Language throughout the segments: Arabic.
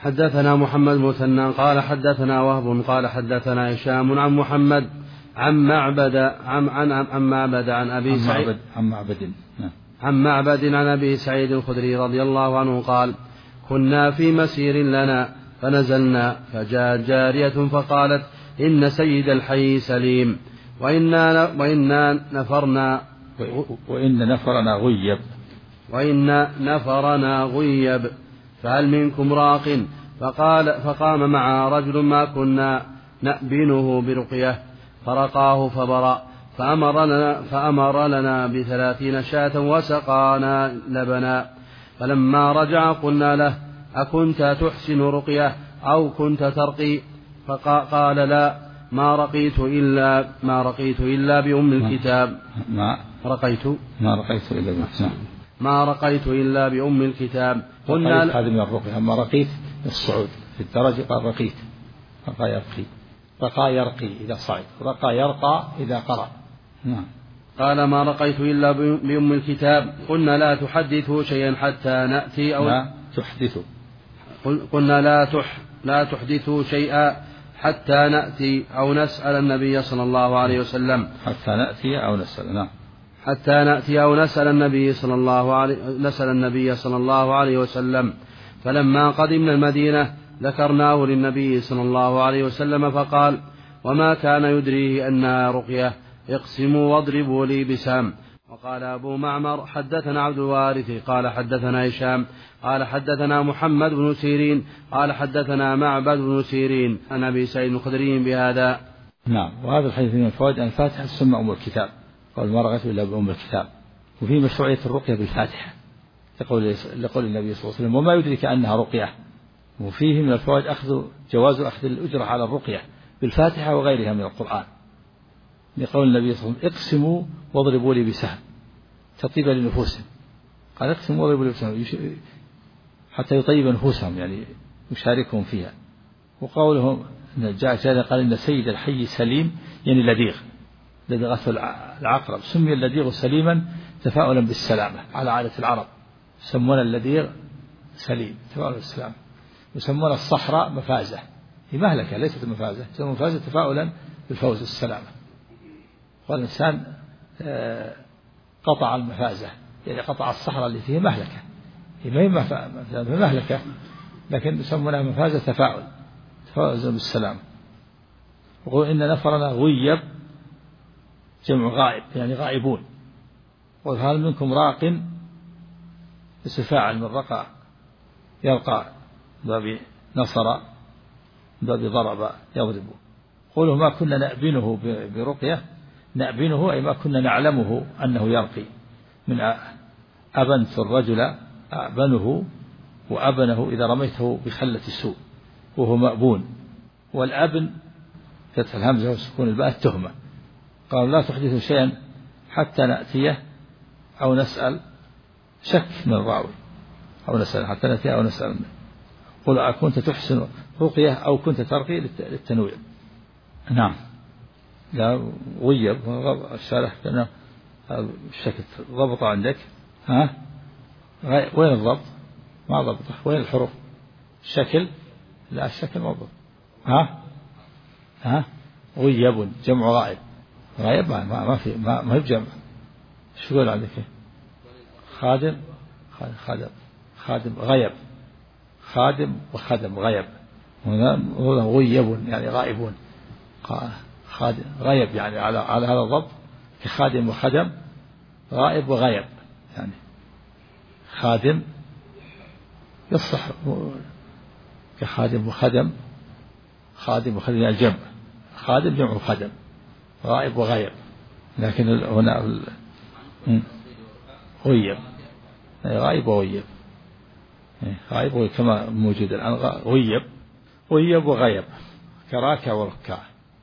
حدثنا محمد مثنى قال حدثنا وهب قال حدثنا هشام عن محمد عن معبد عن أبي سعيد عن معبد عن أبي سعيد الخدري رضي الله عنه قال كنا في مسير لنا فنزلنا فجاءت جارية فقالت إن سيد الحي سليم وإن نفرنا غيب فهل منكم راق فقام مع رجل ما كنا نأبنه برقية فرقاه فبرأ فأمر لنا ب30 شاة وسقانا لبنا فلما رجع قلنا له أكنت تحسن رقية أو كنت ترقي فقال لا ما رقيت إلا بأم الكتاب ما رقيت إلا بأم الكتاب قلنا هذا من الرقية. أما رقيت الصعود في الدرجة قال رقيت رقى يرقي إذا صعد رقى يرقى إذا قرأ. قال ما رقيت إلا بأم الكتاب قلنا لا تحدثوا شيئا حتى نأتي أو لا تحدثوا قلنا لا تحدثوا شيئا حتى نأتي أو نسأل النبي صلى الله عليه وسلم حتى نأتي أو نسأل النبي صلى الله عليه وسلم. فلما قدمنا المدينة ذكرناه للنبي صلى الله عليه وسلم فقال وما كان يدريه أنها رقية اقسموا واضربوا لي بسام. وقال أبو معمر حدثنا عبد الوارث قال حدثنا هشام قال حدثنا محمد بن سيرين قال حدثنا معبد بن سيرين عن أبي سعيد الخدري بهذا. نعم. وهذا الحديث من الفوائد أن الفاتحة تسمى أم الكتاب قال ما رغبت إلا بأم الكتاب. وفي مشروعية الرقية بالفاتحة لقول النبي صلى الله عليه وسلم وما يدرك أنها رقية. وفيه من الفوائد جواز أخذ الأجرة على الرقية بالفاتحة وغيرها من القرآن لقول النبي صلى الله عليه وسلم اقسموا واضربوا لي بسهم تطيب لنفوسهم. قال اقسموا واضربوا لي بسهم حتى يطيب نفوسهم يعني يشاركهم فيها. وقولهم جاء قال إن سيد الحي سليم يعني لديغ لدغته العقرب سمي اللديغ سليما تفاؤلا بالسلامة على عادة العرب يسمون اللديغ سليم تفاؤلا بالسلامة. يسمون الصحراء مفازة هي مهلكة ليست مفازة يسمون مفازة تفاؤلا بالفوز والسلامة. والإنسان قطع المفازة يعني قطع الصحراء اللي فيه مهلكة هي ما هي مهلكة لكن يسمونها مفازة تفاؤل بالسلامة. وقول إن نفرنا غيب جمع غائب يعني غائبون. وهل منكم راق استفاعل من رقى يرقى باب نصر باب ضرب يضرب. قولوا ما كنا نأبنه برقية نأبنه أي ما كنا نعلمه أنه يرقي من أبنت الرجل أبنه وأبنه إذا رميته بخلة السوء وهو مأبون. والأبن فتح الهمزة وسكون الباء التهمة. قالوا لا تحدثوا شيئا حتى نأتيه أو نسأل شك من الراوي أو نسأل حتى نأتيه أو نسأل. قل أكنت تحسن رقية أو كنت ترقي للتنويع. نعم. لا غيب الشارح كان الشكل ضبط عندك وين الضبط ما ضبطه وين الحروف الشكل لا الشكل ما ضبط غيب جمع غائب غائب ما في ما هي جمع شو يقول عندك خادم غيب خادم وخدم غيب هنا غيب يعني غائبون خادم غيب يعني على هذا الضبط كخادم وخدم غائب وغيب يعني خادم يصح كخادم وخدم خادم وخدم يعني جمع خادم جمع خدم غائب وغيب. لكن هنا غيب غائب وغيب غائب وغيب كما موجود الآن غيب وغيب كراكة وركع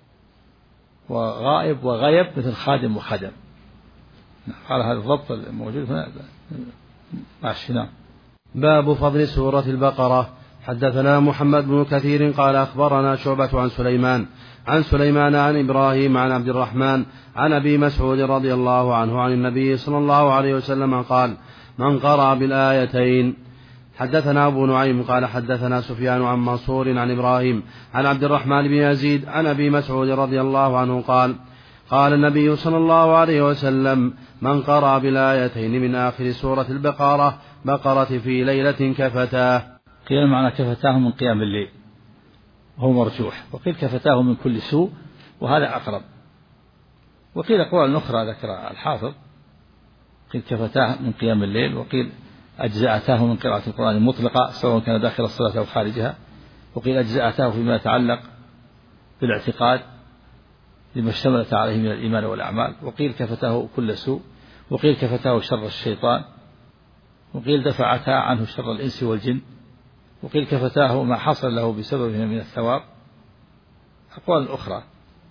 وغائب وغيب مثل خادم وخدم. على هذا الضبط الموجود هنا ماشي. باب فضل سورة البقرة. حدثنا محمد بن كثير قال أخبرنا شعبة عن سليمان عن إبراهيم عن عبد الرحمن عن أبي مسعود رضي الله عنه عن النبي صلى الله عليه وسلم قال من قرأ بالآيتين حدثنا أبو نعيم قال حدثنا سفيان عن منصور عن إبراهيم عن عبد الرحمن بن يزيد عن أبي مسعود رضي الله عنه قال قال النبي صلى الله عليه وسلم من قرأ بالآيتين من آخر سورة بقرة في ليلة كفتاه. قيل معنى كفتاه من قيام الليل وهو مرجوح، وقيل كفتاه من كل سوء وهذا أقرب، وقيل أقوال أخرى ذكر الحافظ، قيل كفتاه من قيام الليل، وقيل أجزأتاه من قراءة القرآن المطلقة سواء كان داخل الصلاة أو خارجها، وقيل أجزأتاه فيما يتعلق بالاعتقاد لما اشتملت عليه من الإيمان والأعمال، وقيل كفتاه كل سوء، وقيل كفتاه شر الشيطان، وقيل دفعتا عنه شر الإنس والجن، وقيل كفتاه ما حصل له بسببه من الثواب. أقوال أخرى،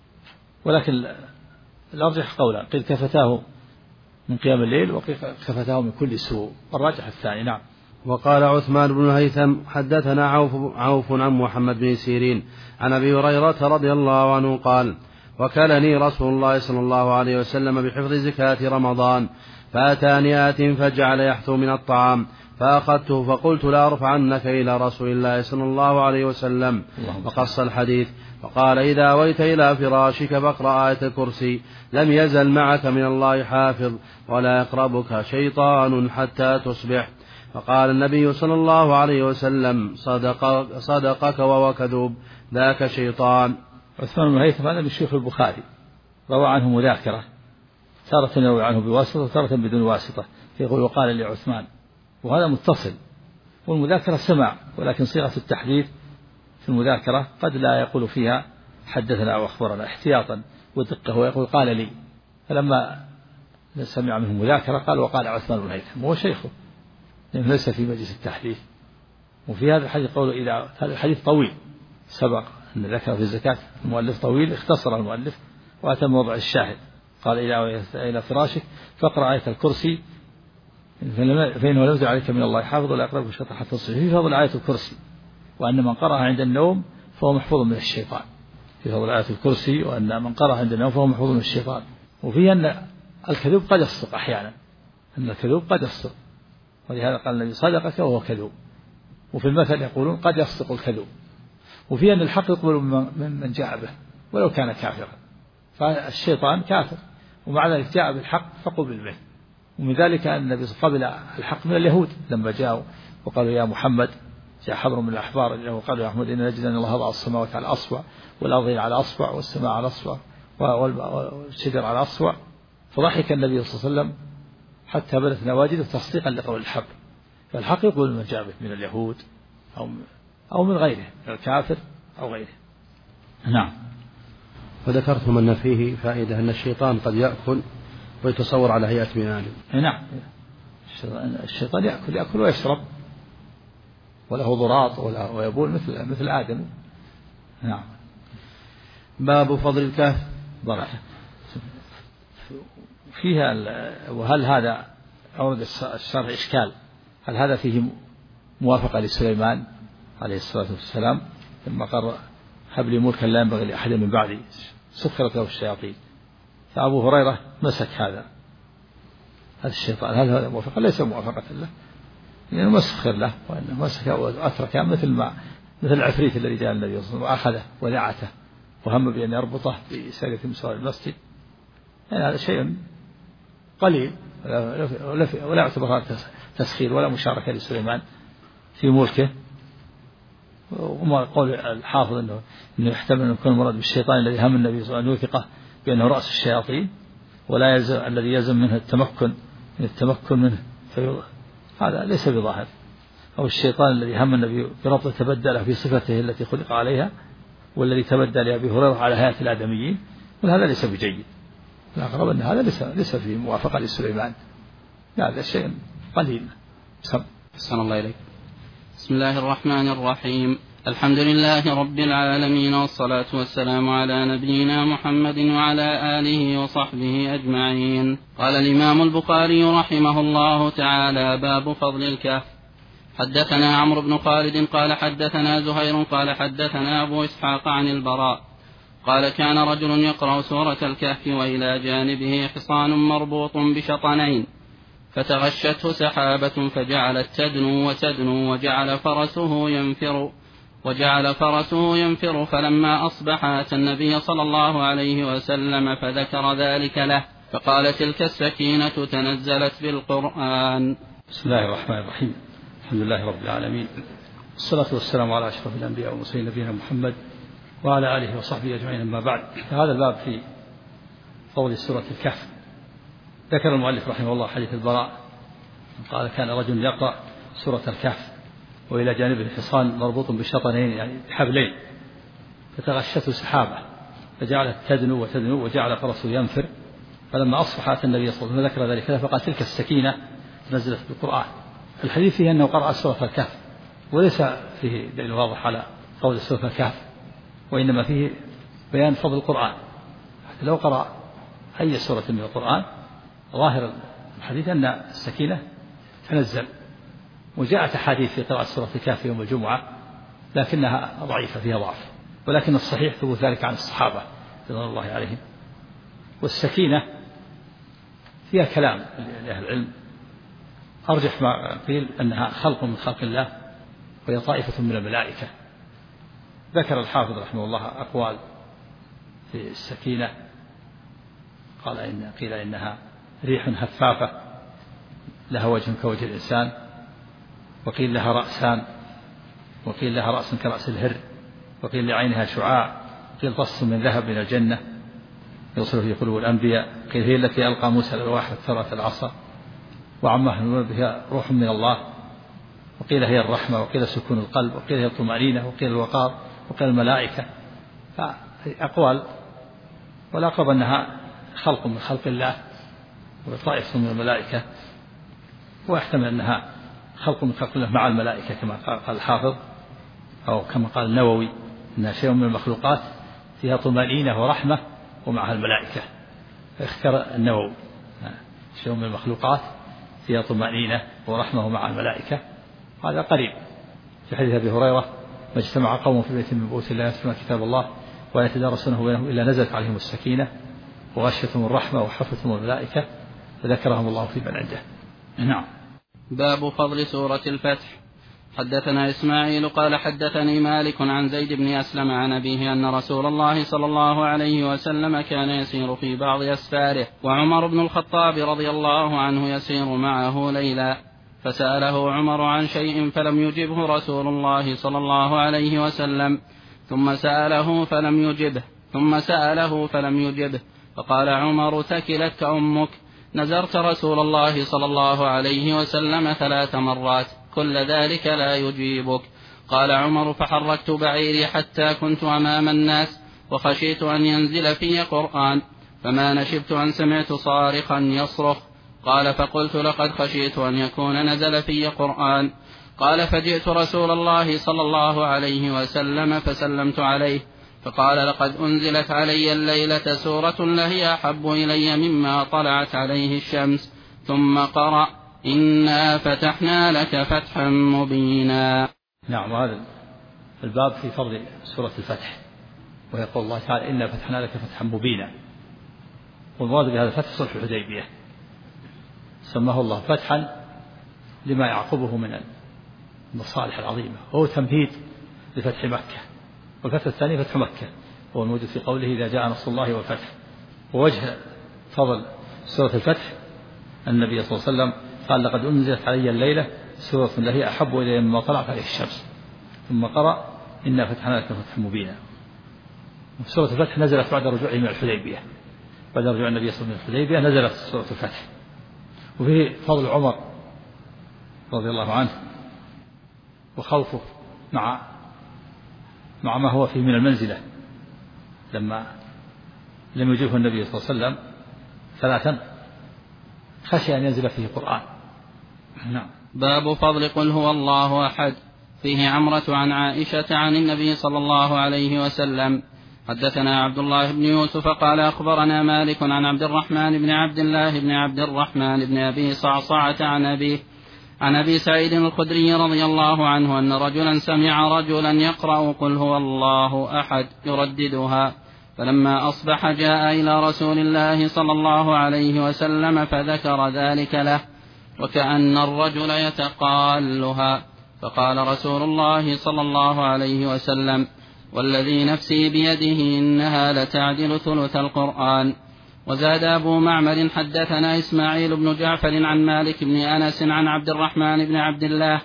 ولكن الأرجح قولا قيل كفتاه من قيام الليل، وقيل كفتاه من كل سوء، والراجح الثاني. نعم. وقال عثمان بن الهيثم حدثنا عوف عن محمد بن سيرين عن أبي هريرة رضي الله عنه قال وكلني رسول الله صلى الله عليه وسلم بحفظ زكاة رمضان، فأتاني آت فجعل يحثو من الطعام فأخذته فقلت لا أرفعنك إلى رسول الله صلى الله عليه وسلم، وقص الحديث فقال إذا أويت إلى فراشك فاقرأ آية الكرسي لم يزل معك من الله حافظ ولا يقربك شيطان حتى تصبح. فقال النبي صلى الله عليه وسلم صدقك وهو كذوب ذاك شيطان. عثمان بن الهيثم هذا من شيوخ البخاري، روى عنه مذاكرة، تارة يروي عنه بواسطة وتارة بدون واسطة، يقول وقال لعثمان، وهذا متصل، والمذاكرة سمع، ولكن صيغة التحديث في المذاكرة قد لا يقول فيها حدثنا أو أخبرنا احتياطا ودقة، ويقول قال لي، فلما سمع منه مذاكرة قال وقال عثمان بن الهيثم وهو شيخه، لأنه ليس في مجلس التحديث. وفي هذا الحديث قوله إذا، هذا الحديث طويل سبق أن ذكر في الزكاة المؤلف طويل، اختصر المؤلف وأتم وضع الشاهد، قال إلى فراشك فاقرأ آية الكرسي فإنه لم يزل عليك من الله حافظ ولا يقربك شيطان حتى تصبح، في فضل آية الكرسي، وأن من قرأها عند النوم فهو محفوظ من الشيطان، في فضل آية الكرسي، وأن من قرأها عند النوم فهو محفوظ من الشيطان. وفيه أن الكذوب قد يصدق أحيانا، أن الكذوب قد يصدق، ولهذا قال النبي صدقك وهو كذوب. وفي المثل يقولون قد يصدق الكذوب. وفي أن الحق يقبل من جاء به ولو كان كافرا، فالشيطان كافر ومع ذلك جاء بالحق فقبل به. ومن ذلك أن النبي قبل الحق من اليهود لما جاءوا وقالوا يا محمد، جاء حبر من الأحبار وقالوا يا محمد إن نجد أن الله وضع السماوات على أصبع والأرض على أصبع والسماء على أصبع والشجر على أصبع، فضحك النبي صلى الله عليه وسلم حتى بدت نواجذه تصديقا لقول الحق. فالحق يقول من جاء به من اليهود أو من غيره، من الكافر أو غيره. نعم. وذكرتم أن فيه فائدة أن الشيطان قد يأكل ويتصور على هيئة بناء. نعم، الشيطان يأكل ويشرب وله ضراط ويبول مثل آدم. نعم. باب فضل الكهف. بركة فيها. وهل هذا أورد الشرع إشكال، هل هذا فيه موافقة لسليمان عليه الصلاة والسلام لما قال هب لي ملكا لا ينبغي لأحد من بعدي سخرت له الشياطين، فأبو هريرة مسك هذا الشيطان، هل هذا موافقة؟ ليس موافقة له، لأنه ما سخر له، وأنه مسك وأترك مثل العفريت الذي جاء النبي صلى الله عليه وسلم وأخذه ودعته وهم بأن يربطه بساقة من سوار المسجد. يعني هذا شيء قليل ولا يعتبر تسخير ولا مشاركة لسليمان في ملكه. وما قول الحافظ أنه يحتمل أن يكون المراد بالشيطان الذي هم النبي صلى الله عليه وسلم أن يوثقه بأنه رأس الشياطين ولا يلزم الذي يلزم منه التمكن منه، هذا ليس بظاهر. أو الشيطان الذي هم النبي بربط تبدل في صفته التي خلق عليها، والذي تبدل لأبي هريرة على هيئة الآدميين، وهذا ليس بجيد. الأقرب أن هذا ليس في موافقة لسليمان، هذا شيء قليل. أحسن الله إليك. بسم الله الرحمن الرحيم. الحمد لله رب العالمين، والصلاة والسلام على نبينا محمد وعلى آله وصحبه أجمعين. قال الإمام البخاري رحمه الله تعالى: باب فضل الكهف. حدثنا عمرو بن خالد قال حدثنا زهير قال حدثنا أبو إسحاق عن البراء قال: كان رجل يقرأ سورة الكهف وإلى جانبه حصان مربوط بشطنين، فتغشته سحابة فجعلت تدنو وتدنو وجعل فرسه ينفر فلما أصبح أتى النبي صلى الله عليه وسلم فذكر ذلك له فقال تلك السكينة تنزلت بالقرآن. بسم الله الرحمن الرحيم. الحمد لله رب العالمين، الصلاة والسلام على أشرف الأنبياء والمرسلين نبينا محمد وعلى آله وصحبه أجمعين. أما بعد، هذا الباب في فضل سورة الكهف. ذكر المؤلف رحمه الله حديث البراء قال كان رجل يقرأ سورة الكهف وإلى جانبه حصان مربوط بشطنين يعني بحبلين، فتغشته سحابة فجعلت تدنو وتدنو وجعل فرسه ينفر فلما أصبح أتى النبي صلى الله عليه وسلم ذكر ذلك فقال تلك السكينة نزلت بالقرآن. الحديث فيه أنه قرأ سورة الكهف، وليس فيه دليل واضح على فضل سورة الكهف، وإنما فيه بيان فضل القرآن. حتى لو قرأ أي سورة من القرآن ظاهر الحديث أن السكينة تنزل. وجاءت أحاديث في قراءة سورة الكهف يوم الجمعة لكنها ضعيفة فيها ضعف، ولكن الصحيح ثبوت ذلك عن الصحابة رضوان الله عليهم. والسكينة فيها كلام لأهل العلم، أرجح ما قيل أنها خلق من خلق الله وهي طائفة من الملائكة. ذكر الحافظ رحمه الله أقوال في السكينة، قيل إنها ريح هفافة لها وجه كوجه الإنسان، وقيل لها رأسان، وقيل لها رأس كرأس الهر، وقيل لعينها شعاع، قيل طص من ذهب من الجنة يوصل في قلوب الأنبياء، قيل هي التي ألقى موسى الألواح وثرت العصا، وعمها بها روح من الله، وقيل هي الرحمة، وقيل سكون القلب، وقيل هي الطمأنينة، وقيل الوقار، وقيل الملائكة. فأقوال، والأقرب أنها خلق من خلق الله وطائفة من الملائكة، ويحتمل أنها خلق من خلق الله مع الملائكة كما قال الحافظ، أو كما قال النووي أنها شيء من المخلوقات فيها طمأنينة ورحمة ومعها الملائكة. اختار النووي شيء من المخلوقات فيها طمأنينة ورحمة ومع الملائكة، هذا قريب. في حديث أبي هريرة ما اجتمع قوم في بيت من بيوت الله يتلون كتاب الله ويتدارسونه بينهم إلا نزلت عليهم السكينة وغشتهم الرحمة وحفتهم الملائكة فذكرهم الله في من عنده. نعم. باب فضل سورة الفتح. حدثنا إسماعيل قال حدثني مالك عن زيد بن أسلم عن أبيه أن رسول الله صلى الله عليه وسلم كان يسير في بعض أسفاره وعمر بن الخطاب رضي الله عنه يسير معه ليلا، فسأله عمر عن شيء فلم يجبه رسول الله صلى الله عليه وسلم، ثم سأله فلم يجبه فقال عمر ثكلتك أمك، نزرت رسول الله صلى الله عليه وسلم 3 مرات كل ذلك لا يجيبك. قال عمر فحركت بعيري حتى كنت أمام الناس وخشيت أن ينزل في قرآن، فما نشبت أن سمعت صارخا يصرخ. قال فقلت لقد خشيت أن يكون نزل في قرآن. قال فجئت رسول الله صلى الله عليه وسلم فسلمت عليه فقال لقد أنزلت علي الليلة سورة لهي أحب إلي مما طلعت عليه الشمس، ثم قرأ إنا فتحنا لك فتحا مبينا. نعم. هذا الباب في فضل سورة الفتح، ويقول الله تعالى إنا فتحنا لك فتحا مبينا، والمراد بهذا الفتح صلح الحديبية، سماه الله فتحا لما يعقبه من المصالح العظيمة، وهو تمهيد لفتح مكة، والفتح الثاني فتح مكة هو الموجود في قوله إذا جاء نصر الله والفتح. ووجه فضل سورة الفتح النبي صلى الله عليه وسلم قال لقد أنزلت علي الليلة سورة لهي أحب إلي مما طلعت عليه الشمس، ثم قرأ إنا فتحنا لك فتحا مبينا. سورة الفتح نزلت بعد رجوعه من الحديبية، بعد رجوع النبي صلى الله عليه وسلم من الحديبية نزلت سورة الفتح. وفيه فضل عمر رضي الله عنه وخوفه مع ما هو فيه من المنزلة لما لم يجبه النبي صلى الله عليه وسلم 3 خشي أن ينزل فيه قرآن. نعم. باب فضل قل هو الله أحد. فيه عمرة عن عائشة عن النبي صلى الله عليه وسلم. حدثنا عبد الله بن يوسف قال أخبرنا مالك عن عبد الرحمن بن عبد الله بن عبد الرحمن بن أبي صعصعة عن أبي سعيد الخدري رضي الله عنه أن رجلا سمع رجلا يقرأ قل هو الله أحد يرددها، فلما أصبح جاء إلى رسول الله صلى الله عليه وسلم فذكر ذلك له، وكأن الرجل يتقالها. فقال رسول الله صلى الله عليه وسلم: والذي نفسي بيده إنها لتعدل ثلث القرآن. وزاد أبو معمر: حدثنا إسماعيل بن جعفر عن مالك بن أنس عن عبد الرحمن بن عبد الله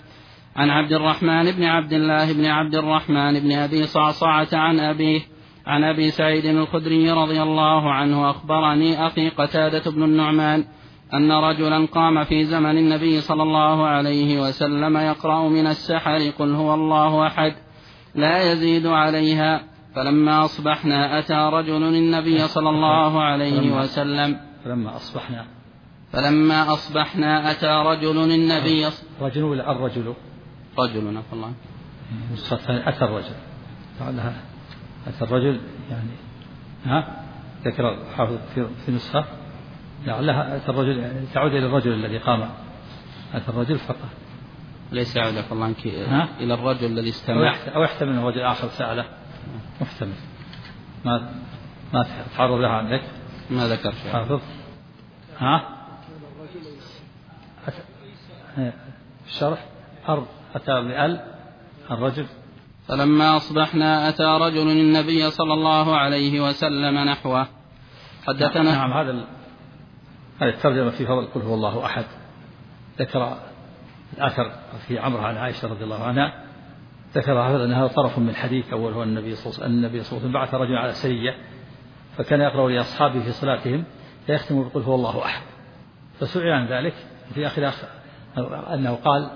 بن عبد الرحمن بن أبي صعصعة عن أبيه عن أبي سعيد الخدري رضي الله عنه: أخبرني أخي قتادة بن النعمان أن رجلا قام في زمن النبي صلى الله عليه وسلم يقرأ من السحر: قل هو الله أحد، لا يزيد عليها. فلما أصبحنا أتى رجل النبي صلى الله عليه وسلم فلما أصبحنا أتى رجل النبي رجل ولا الرجل؟ رجل نفى الله. أتى الرجل قالها أتى الرجل يعني ذكر الحافظ في نسخة لعلها أتى الرجل يعني تعود إلى الرجل الذي قام. أتى الرجل فقط ليس يعود الله عنك إلى الرجل الذي استمع أو يحتمل أنه رجل آخر سأله محتمل. ما تعرض لها عندك؟ ما ذكر شيء حافظ الشرح أتى بأل الرجل. فلما أصبحنا أتى رجل النبي صلى الله عليه وسلم نحوه. حدثنا نعم هذا الترجمة في فضل قل هو الله أحد. ذكر الآثر في عمرو عن عائشة رضي الله عنها ذكر هذا أنها طرف من حديث أول هو النبي صلى الله عليه وسلم بعث رجلا على سرية فكان يقرأ لأصحابه في صلاتهم فيختم بقل هو الله أحد. فسئل عن ذلك في آخر أنه قال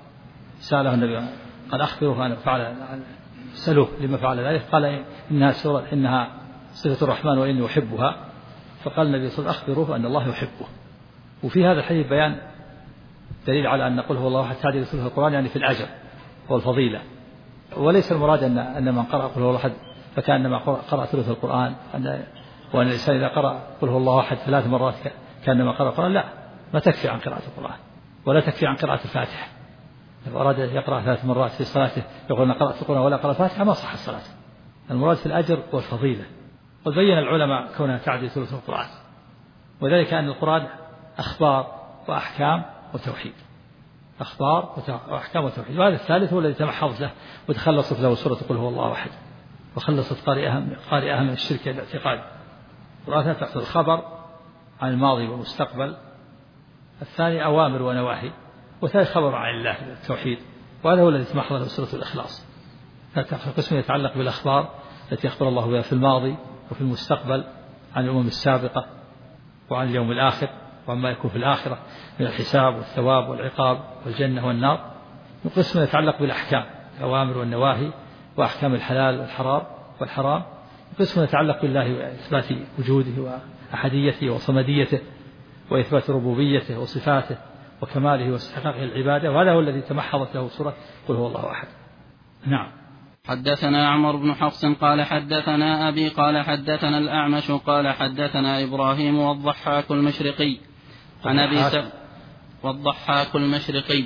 سأله النبي قال أخبره أن فعل سألوه لما فعل ذلك قال إنها صفة الرحمن وإني أحبها. فقال النبي صلى الله عليه وسلم أخبروه أن الله يحبه. وفي هذا الحديث بيان دليل على أن قل هو الله أحد تعدل ثلث القرآن يعني في الأجر والفضيلة. وليس المراد أن من قرأ قل هو الله أحد فكأنما قرأ ثلث القرآن وأن الإنسان إذا قرأ قل هو الله أحد 3 مرات كأنما قرأ القرآن. لا، ما تكفي عن قراءة القرآن ولا تكفي عن قراءة الفاتحة. إذا أراد يقرأ 3 مرات في صلاته يقول أنا قرأت القرآن ولا قرأ الفاتحة ما صح الصلاة. المراد في الأجر والفضيلة. وبين العلماء كونها تعدل ثلث القرآن وذلك أن القرآن أخبار وأحكام وتوحيد. أخبار وأحكام وتوحيد. وهذا الثالث هو الذي تمحضت له وتخلصت له سورة قل هو الله أحد وخلصت قارئها من الشرك الاعتقادي. القرآن تأخذ الخبر عن الماضي والمستقبل. الثاني أوامر ونواهي. والثالث خبر عن الله التوحيد. وهذا هو الذي تمحض له سورة الإخلاص. قسم يتعلق بالأخبار التي أخبر الله بها في الماضي وفي المستقبل عن الأمم السابقة وعن اليوم الآخر وعما يكون في الآخرة من الحساب والثواب والعقاب والجنة والنار. قسم يتعلق بالأحكام الأوامر والنواهي وأحكام الحلال والحرام. قسم يتعلق بالله وإثبات وجوده وأحديته وصمديته وإثبات ربوبيته وصفاته وكماله واستحقاقه العبادة. وهذا هو الذي تمحضت له سورة قل هو الله أحد. نعم. حدثنا عمر بن حفص قال حدثنا أبي قال حدثنا الأعمش قال حدثنا إبراهيم والضحاك المشرقي عن أبي والضحاك المشرقي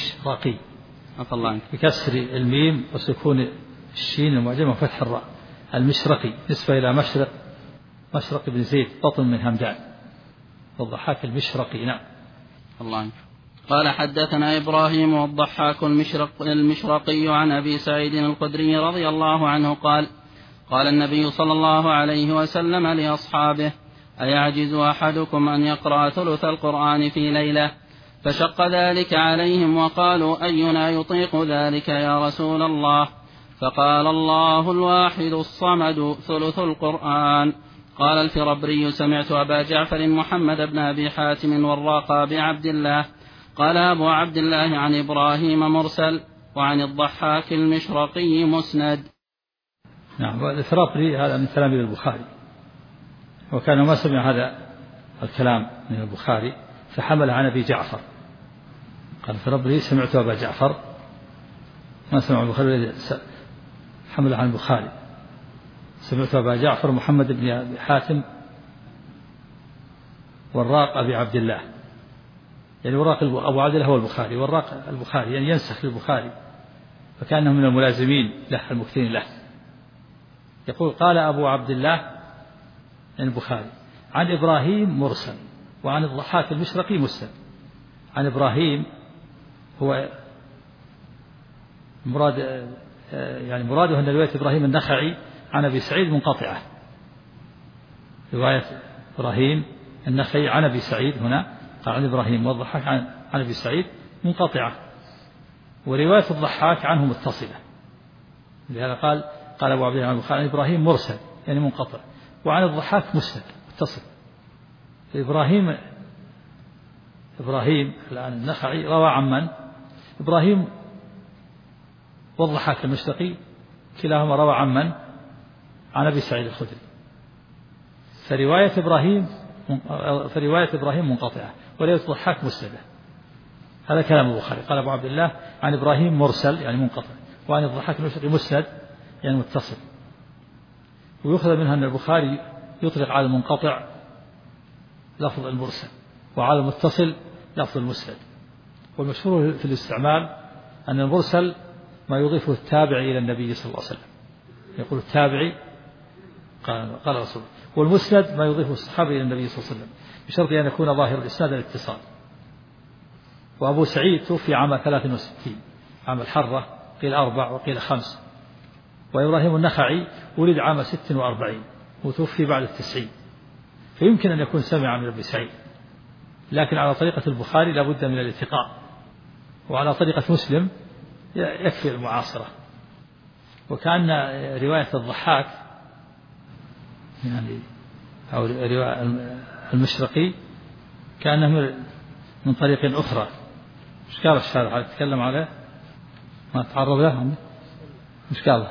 عفى الله عنك بكسر الميم وسكون الشين المعجمة وفتح الراء. المشرقي نسبة إلى مشرق بن زيد بطن من همدان. والضحاك المشرقي. نعم. الله عنك. قال حدثنا إبراهيم والضحاك المشرقي عن أبي سعيد الخدري رضي الله عنه قال قال النبي صلى الله عليه وسلم لأصحابه أيعجز أحدكم أن يقرأ ثلث القرآن في ليلة؟ فشق ذلك عليهم وقالوا أينا يطيق ذلك يا رسول الله؟ فقال الله الواحد الصمد ثلث القرآن. قال الفربري سمعت أبا جعفر محمد بن أبي حاتم والراقى بعبد الله قال أبو عبد الله عن إبراهيم مرسل وعن الضحاك المشرقي مسند. نعم. الفربري هذا من تلاميذ البخاري وكان ما سمع هذا الكلام من البخاري فحمل عن أبي جعفر. قال الفربري سمعت أبا جعفر ما سمع البخاري حمل عن البخاري. سمعت أبا جعفر محمد بن أبي حاتم والراق أبي عبد الله. يعني وراق أبو عبد الله هو البخاري والراق البخاري يعني ينسخ للبخاري فكانه من الملازمين له المكثرين له. يقول قال أبو عبد الله البخاري عن إبراهيم مرسل وعن الضحاك المشرقي مسند. عن إبراهيم هو مراده أن رواية إبراهيم النخعي عن أبي سعيد منقطعة. رواية إبراهيم النخعي عن أبي سعيد هنا قال عن إبراهيم والضحاك عن أبي سعيد منقطعة، ورواية الضحاك عنه متصلة. لهذا قال أبو عبد الله عن إبراهيم مرسل يعني منقطع، وعن الضحاك مسند متصل. إبراهيم الآن النخعي روى عن من؟ إبراهيم والضحاك المشتقي كلاهما روى عن من؟ عن أبي سعيد الخدري. فرواية إبراهيم منقطعة ورواية الضحاك مسندة. هذا كلام البخاري. قال أبو عبد الله عن إبراهيم مرسل يعني منقطع، وعن الضحاك المشتقي مسند يعني متصل. ويؤخذ منها أن البخاري يطلق على المنقطع لفظ المرسل، وعلى المتصل لفظ المسند. والمشهور في الاستعمال أن المرسل ما يضيفه التابعي إلى النبي صلى الله عليه وسلم، يقول التابعي قال رسول، والمسند ما يضيفه الصحابي إلى النبي صلى الله عليه وسلم بشرط أن يكون ظاهر الإسناد الاتصال. وأبو سعيد توفي عام 63 عام الحرة، قيل 4 وقيل 5. وإبراهيم النخعي ولد عام 46 وتوفي بعد 90، فيمكن أن يكون سمع من أبي سعيد، لكن على طريقة البخاري لا بد من الاتقاء، وعلى طريقة مسلم يكفي المعاصرة. وكأن رواية الضحاك يعني أو رواية المشرقي كأنه من طريق أخرى. مش قال الشارع يتكلم عليه ما تعرض له؟ مش قال؟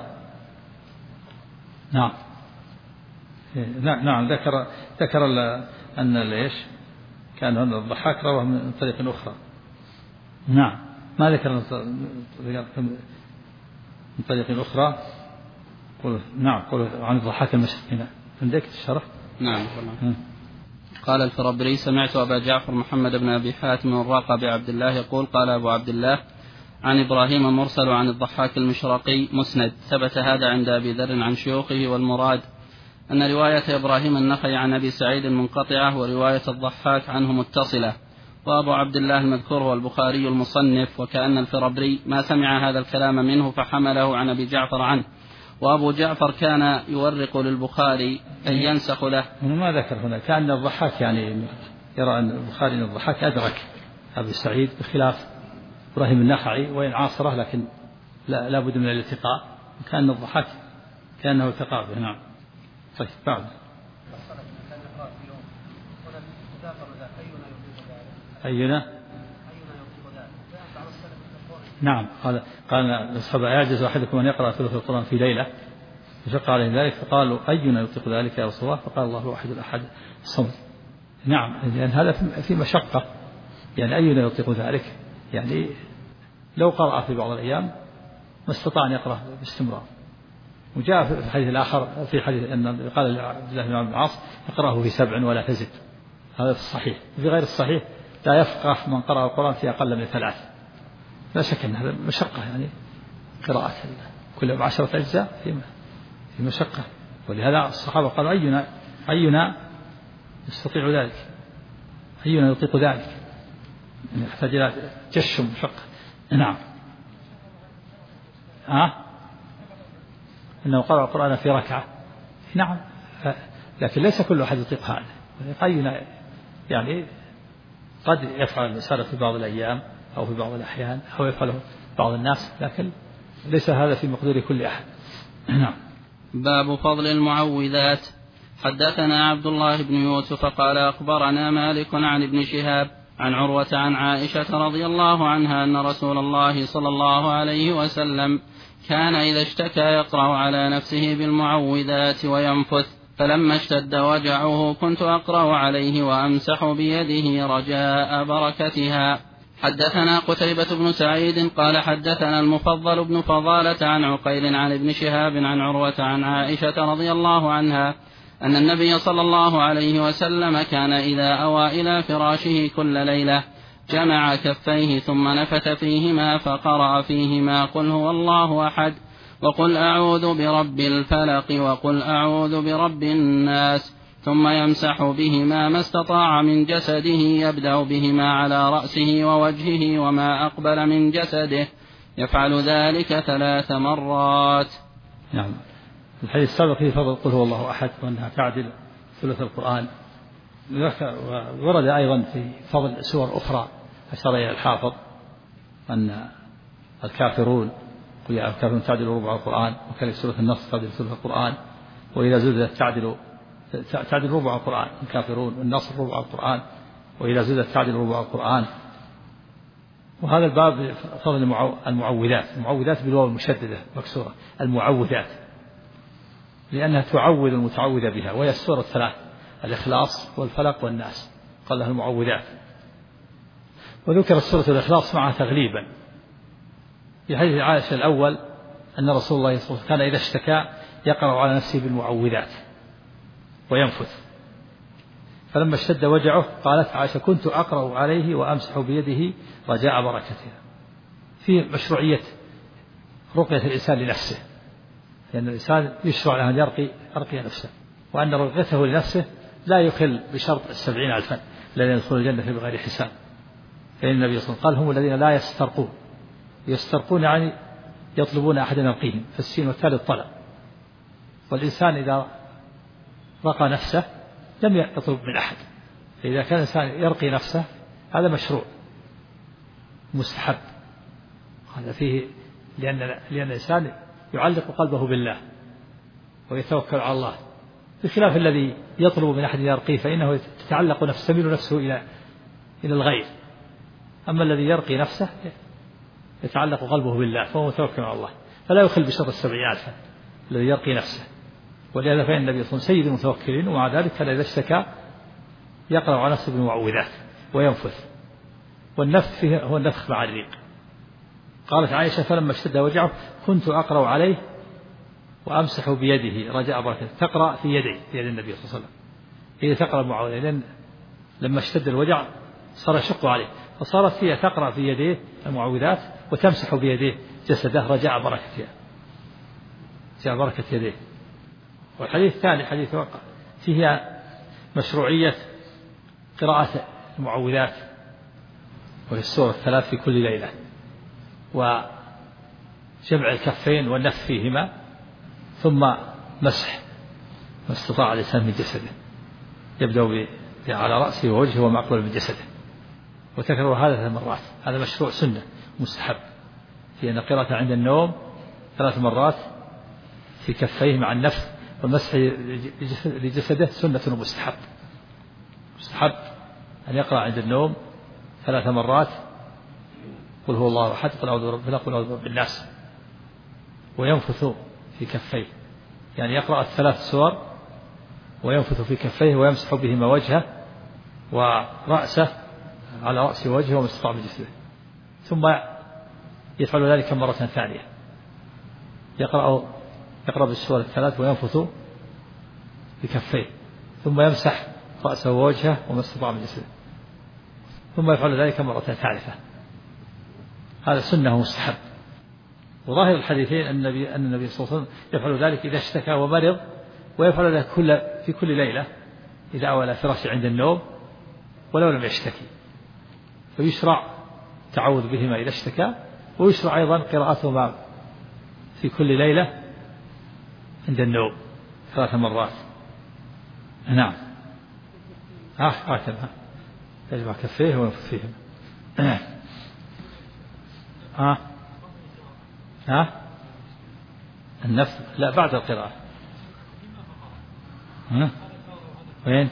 نعم ذكر أن ليش كان الضحاك رواه من طريق أخرى. نعم ما ذكر من طريق أخرى. قل عن الضحاك المشرقي. عندك الشرح؟ نعم. قال الفربري سمعت أبا جعفر محمد بن أبي حاتم الراقى بعبد الله يقول قال أبو عبد الله عن إبراهيم مرسل وعن الضحاك المشرقي مسند. ثبت هذا عند أبي ذر عن شيوخه، والمراد أن رواية إبراهيم النخعي عن أبي سعيد منقطعة، ورواية الضحاك عنه متصلة. وأبو عبد الله المذكور هو البخاري المصنف، وكأن الفربري ما سمع هذا الكلام منه فحمله عن أبي جعفر عنه، وأبو جعفر كان يورق للبخاري أن ينسخ له. ما ذكر هنا كأن الضحاك يعني يرى أن البخاري أن الضحاك أدرك أبي سعيد بخلاف إبراهيم النخعي، وإن عاصره لكن لا بد من الالتقاء، كأن الضحاك كأنه التقى به. نعم. طيب بعد أينا نعم قال الصحابة يعجز أحدكم أن يقرأ ثلث القرآن في ليلة، فشق عليهم ذلك فقالوا أينا يطيق ذلك يا رسول الله؟ فقال الله الواحد الأحد الصمد. نعم لأن هذا في مشقة، يعني أينا يطيق ذلك، يعني لو قرأ في بعض الأيام ما استطاع أن يقرأ باستمرار. وجاء في الحديث الآخر في حديث أن قال لعبد الله بن عمرو بن العاص اقرأه في 7 ولا تزد. هذا في الصحيح. في غير الصحيح لا يفقه من قرأ القرآن في أقل من 3. لا شك أن هذا مشقة، يعني قراءة كل 10 أجزاء في مشقة. ولهذا الصحابة قالوا أينا يستطيع ذلك، أينا يطيق ذلك، يعني يحتاج إلى جش ومشقة. نعم. إنه قرأ القرآن في ركعة. نعم لكن ليس كل أحد يطيق هذا. أينا يعني قد يفعل الإنسان في بعض الأيام أو في بعض الأحيان أو يفعله بعض الناس، لكن ليس هذا في مقدور كل أحد. نعم. باب فضل المعوذات. حدثنا عبد الله بن يوسف قال أخبرنا مالك عن ابن شهاب عن عروة عن عائشة رضي الله عنها أن رسول الله صلى الله عليه وسلم كان إذا اشتكى يقرأ على نفسه بالمعوذات وينفث، فلما اشتد وجعه كنت أقرأ عليه وأمسح بيده رجاء بركتها. حدثنا قتيبة بن سعيد قال حدثنا المفضل بن فضالة عن عقيل عن ابن شهاب عن عروة عن عائشة رضي الله عنها أن النبي صلى الله عليه وسلم كان إذا أوى إلى فراشه كل ليلة جمع كفيه ثم نفث فيهما فقرأ فيهما قل هو الله أحد وقل أعوذ برب الفلق وقل أعوذ برب الناس ثم يمسح بهما ما استطاع من جسده، يبدأ بهما على رأسه ووجهه وما أقبل من جسده، يفعل ذلك 3 مرات. نعم. الحديث السابق فيه فضل قل هو الله أحد وأنها تعدل ثلث القرآن. ورد أيضا في فضل سور أخرى أشار إلى الحافظ أن الكافرون قل يا الكافرون تعدل ربع القرآن، وكذلك سورة النصر تعدل ثلث القرآن، وإذا زدت تعدل ربع القرآن، الكافرون والنصر ربع القرآن، وإذا زدت تعدل ربع القرآن. وهذا الباب فضل المعوذات بالواو المشددة مكسورة، المعوذات، لأنها تعوذ المتعوذ بها، وهي السورة 3 الإخلاص والفلق والناس، قال لها المعوذات. وذكرت سورة الإخلاص معها تغليبا في حديث عائشة الأول أن رسول الله صلى الله عليه وسلم كان إذا اشتكى يقرأ على نفسه بالمعوذات وينفث، فلما اشتد وجعه قالت عائشة كنت أقرأ عليه وأمسح بيده رجاء بركتها. في مشروعية رقية الإنسان لنفسه، لأن الإنسان يشرع له أن يرقي نفسه، وأن رقيته لنفسه لا يخل بشرط 70,000 الذين يدخلون الجنة بغير حساب. فإن النبي صلى الله عليه وسلم قال هم الذين لا يسترقون يعني يطلبون أحدا يرقيهم، فالسين والتالي الطلب. والإنسان إذا رقى نفسه لم يطلب من أحد، فإذا كان الإنسان يرقي نفسه هذا مشروع مستحب. هذا فيه لأن الإنسان يعلق قلبه بالله ويتوكل على الله، بخلاف الذي يطلب من أحد يرقيه فإنه تتعلق نفسه، تميل نفسه إلى الغير. أما الذي يرقي نفسه يتعلق قلبه بالله فهو متوكل على الله، فلا يخل بشرط 70,000 الذي يرقي نفسه. ولهذا فإن النبي صلى الله عليه وسلم سيد المتوكلين، ومع ذلك كان إذا اشتكى يقرأ على نفسه بالمعوذات وينفث. والنفث فيه هو النفخ مع الريق. قالت عائشة فلما اشتد وجعه كنت أقرأ عليه وأمسح بيده رجاء بركته، تقرأ في يد النبي صلى الله عليه وسلم، هي تقرأ المعوذات، لأن لما اشتد الوجع صار يشق عليه، فصارت هي تقرأ في يديه المعوذات وتمسح بيديه جسده رجاء بركة يديه. والحديث الثاني حديث وقع فيها مشروعية قراءة المعوذات وهي السورة 3 في كل ليلة، وجمع الكفين والنفث فيهما، ثم مسح ما استطاع الإنسان من جسده، يبدأ على رأسه ووجهه وما أقبل من جسده، وتكرر هذا 3 مرات. هذا مشروع سنة مستحب، في أن قراءة عند النوم 3 مرات في كفيه مع النفث والمسح لجسده سنة ومستحب. مستحب أن يقرأ عند النوم 3 مرات قل هو الله أحد، قل أعوذ برب الفلق، قل أعوذ برب الناس، وينفث في كفيه، يعني يقرأ 3 سور وينفث في كفيه ويمسح بهما وجهه ورأسه على رأسه ووجهه وما استطاع من جسده، ثم يفعل ذلك مرة ثانية، يقرأ بالسور 3 وينفث بكفيه، ثم يمسح رأسه ووجهه وما استطاع من جسده، ثم يفعل ذلك مرة ثالثة. هذا سنة مستحب. وظاهر الحديثين أن النبي صلى الله عليه وسلم يفعل ذلك إذا اشتكى ومرض، ويفعل ذلك في كل ليلة إذا أوى إلى فراشه عند النوم ولو لم يشتكي، فيشرع تعوذ بهما إذا اشتكى، ويشرع أيضا قراءتهما في كل ليلة عند النوم 3 مرات. نعم. هكذا يجمع كفيه وينفث فيهم. النفث لا بعد القراءة. وين؟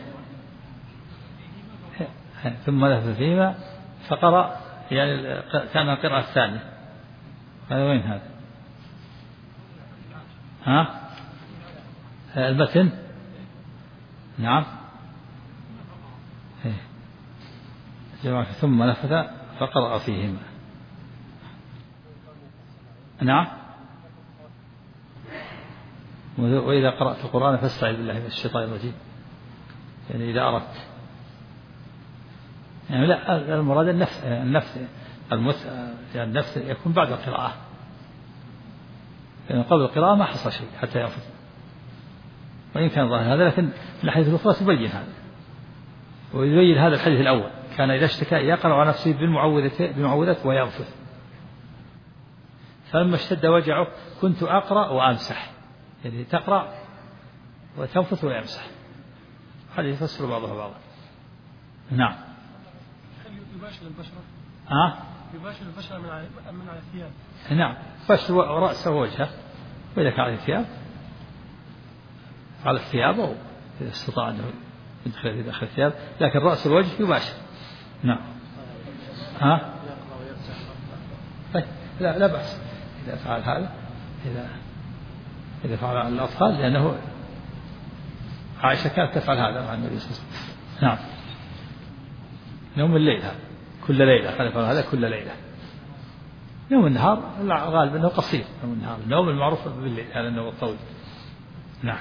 ثم نفث فيهما فقرأ، يعني كان القراءة الثانية. هذا وين هذا؟ المتن. نعم. ثم نفث فقرأ فيهما. نعم. وإذا قرأت القرآن فاستعذ بالله من الشيطان الرجيم، يعني إذا أردت، يعني لا المراد النفث يكون بعد القراءة، لأن قبل القراءة ما حصل شيء حتى ينفث. وإن كان ظاهر هذا، لكن الأحاديث الأخرى تبين هذا، ويبين هذا الحديث الأول كان إذا اشتكى يقرأ على نفسه بالمعوذات وينفث، فلما اشتد وجعه كنت أقرأ وأمسح، يعني تقرأ وتنفث ويمسح. حديث يفسر بعضها بعضا. نعم. يباشر البشرة؟ يباشر البشرة من على الثياب؟ نعم، بشر رأسه ووجهه، وإذا كان على الثياب على الثياب، أو إذا استطاع أنه يدخل داخل الثياب، لكن رأس الوجه يباشر. نعم. لا بأس إذا فعل هذا، إذا فعل الأطفال، لأنه عائشة كانت تفعل هذا مع النبي صلى الله عليه وسلم. نعم. نوم الليل هذا كل ليلة، كان يفعل هذا كل ليلة. نوم النهار غالبا أنه قصير، نوم النهار النوم المعروف بالليل هذا النوم الطويل. نعم.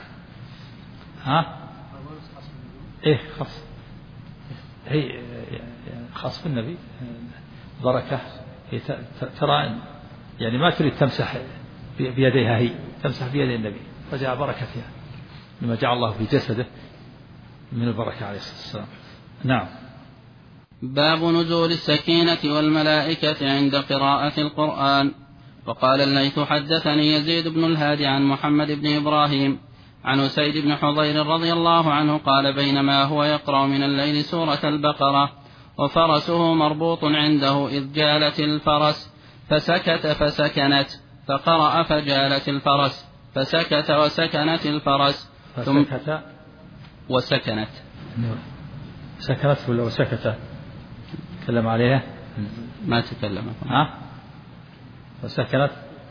إيه خاص، هي خاص بالنبي بركة. ترى يعني ما تريد تمسح بيديها، هي تمسح بيد النبي، فجاء بركة فيها لما جعل الله في جسده من البركة عليه الصلاة والسلام. نعم. باب نزول السكينة والملائكة عند قراءة القرآن. وقال الليث حدثني يزيد بن الهادي عن محمد بن إبراهيم عن أسيد بن حضير رضي الله عنه قال بينما هو يقرأ من الليل سورة البقرة وفرسه مربوط عنده إذ جالت الفرس فسكت فسكنت، فقرأ فجالت الفرس فسكت وسكنت الفرس فسكت وسكنت. سكنت ولا وسكت؟ تكلم عليها؟ ما تكلم. وسكنت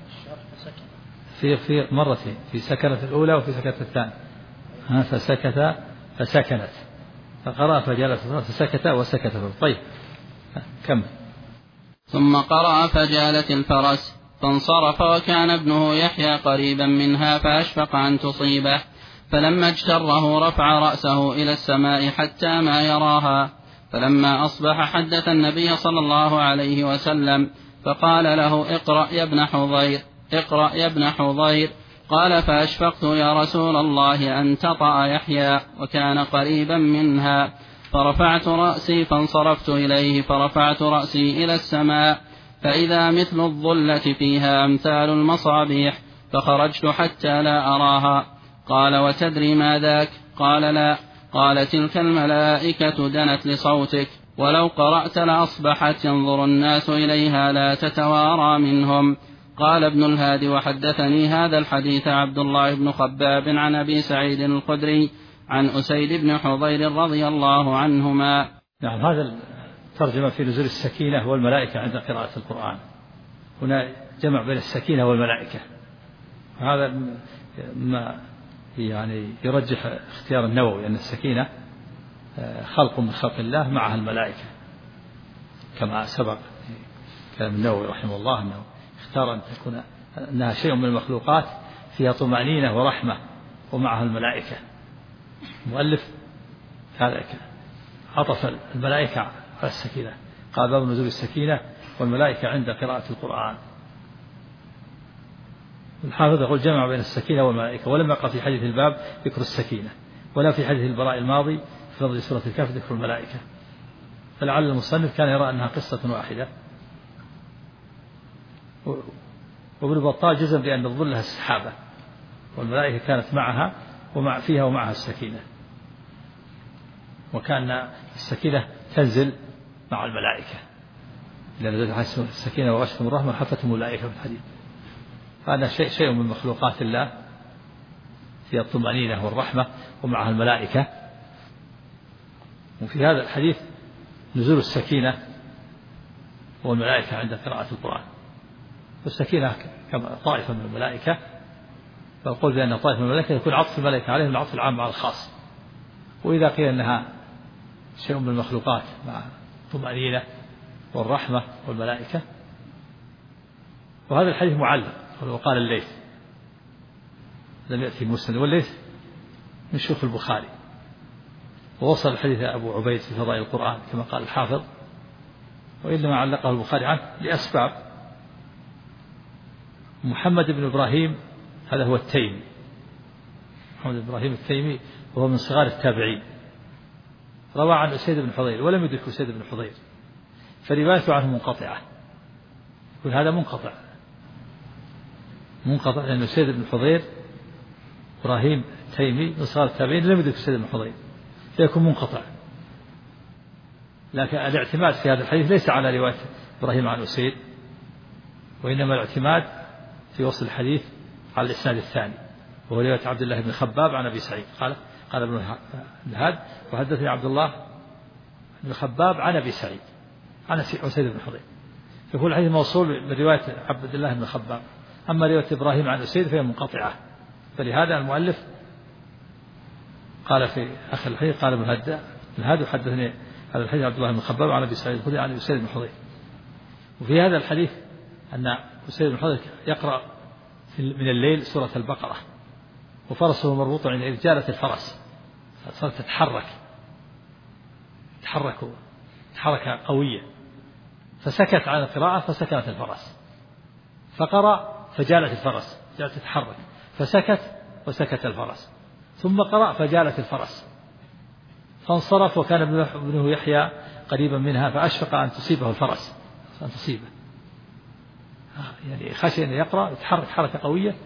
في مرتين، في سكنت الأولى وفي سكنت الثانية. فسكت فسكنت، فقرأ فجالت الفرس فسكت وسكت. طيب كم. ثم قرأ فجالت الفرس فانصرف، وكان ابنه يحيى قريبا منها فأشفق أن تصيبه، فلما اجتره رفع رأسه إلى السماء حتى ما يراها، فلما أصبح حدث النبي صلى الله عليه وسلم فقال له اقرأ يا ابن حضير، اقرأ يا ابن حضير. قال فأشفقت يا رسول الله أن تطأ يحيى، وكان قريبا منها، فرفعت رأسي فانصرفت إليه، فرفعت رأسي إلى السماء فإذا مثل الظلة فيها أمثال المصابيح، فخرجت حتى لا أراها. قال وتدري ما ذاك؟ قال لا. قال تلك الملائكة دنت لصوتك، ولو قرأت لأصبحت ينظر الناس إليها لا تتوارى منهم. قال ابن الهادي وحدثني هذا الحديث عبد الله بن خباب عن أبي سعيد الخدري عن أسيد بن حضير رضي الله عنهما. نعم. هذا ترجمة في نزول السكينة والملائكة عند قراءة القرآن. هنا جمع بين السكينة والملائكة، هذا ما يعني يرجح اختيار النووي أن السكينة خلق من خلق الله معها الملائكة، كما سبق كلام النووي رحمه الله أنه اختار أن تكون أنها شيء من المخلوقات فيها طمأنينة ورحمة ومعها الملائكة. المؤلف هذا عطف الملائكة على السكينة، قال باب نزول السكينة والملائكة عند قراءة القرآن. الحافظ يقول جمع بين السكينة والملائكة، ولم يقع في حديث الباب ذكر السكينة، ولا في حديث البراء الماضي في فضل سورة الكهف ذكر الملائكة، فلعل المصنف كان يرى أنها قصة واحدة. وابن بطال جزم بأن الظل لها السحابة، والملائكة كانت معها فيها ومعها السكينة، وكان السكينة تنزل مع الملائكة، لأن السكينة وغشتهم الرحمة حفتهم الملائكة في الحديث. هذا شيء من مخلوقات الله فيها الطمأنينة والرحمة ومعها الملائكة. وفي هذا الحديث نزول السكينة والملائكة عند قراءة القرآن. والسكينة كما طائفة من الملائكة، فأقول بأن طائفة من الملائكة يكون عطف الملائكة عليهم العطف العام على الخاص. وإذا قيل أنها شيء من المخلوقات مع الطمأنينة والرحمة والملائكة. وهذا الحديث معلق، وقال الليث لم يأتي مسند، والليث من شيوخ البخاري، ووصل الحديث أبو عبيد في فضائل القرآن كما قال الحافظ، وإنما علقه البخاري عنه لأسباب. محمد بن إبراهيم هذا هو التيمي، محمد بن إبراهيم التيمي وهو من صغار التابعين، روى عن أسيد بن حضير ولم يدرك أسيد بن حضير، فروايته عنه منقطعة، يقول هذا منقطع لأن أسيد بن حضير إبراهيم التيمي من صغار التابعين لم يدرك أسيد بن حضير فيكون منقطع. لكن الاعتماد في هذا الحديث ليس على رواية إبراهيم عن أسيد، وإنما الاعتماد في وصل الحديث على الإسناد الثاني وهو رواية عبد الله بن خباب عن أبي سعيد. قال ابن الهاد وحدثني عبد الله بن خباب عن أبي سعيد عن أسيد بن حضير، يقول الحديث موصول من رواية عبد الله بن خباب. أما رواية إبراهيم عن أسيد فهي منقطعة، فلهذا المؤلف قال في آخر الحديث قال ابن الهاد وحدثني هذا الحديث عبد الله بن خباب عن أبي سعيد الخدري عن أسيد بن حضير. وفي هذا الحديث أن أسيد بن حضير يقرأ من الليل سورة البقرة وفرسه مربوط عند رجالة الفرس، صارت تتحرك حركة قوية، فسكت عن القراءة فسكنت الفرس، فقرأ فجالت الفرس جالت تتحرك، فسكت وسكت الفرس، ثم قرأ فجالت الفرس، فانصرف وكان ابنه يحيى قريبا منها فأشفق أن تصيبه الفرس، أن تصيبه، يعني خشي أن يقرأ يتحرك حركة قوية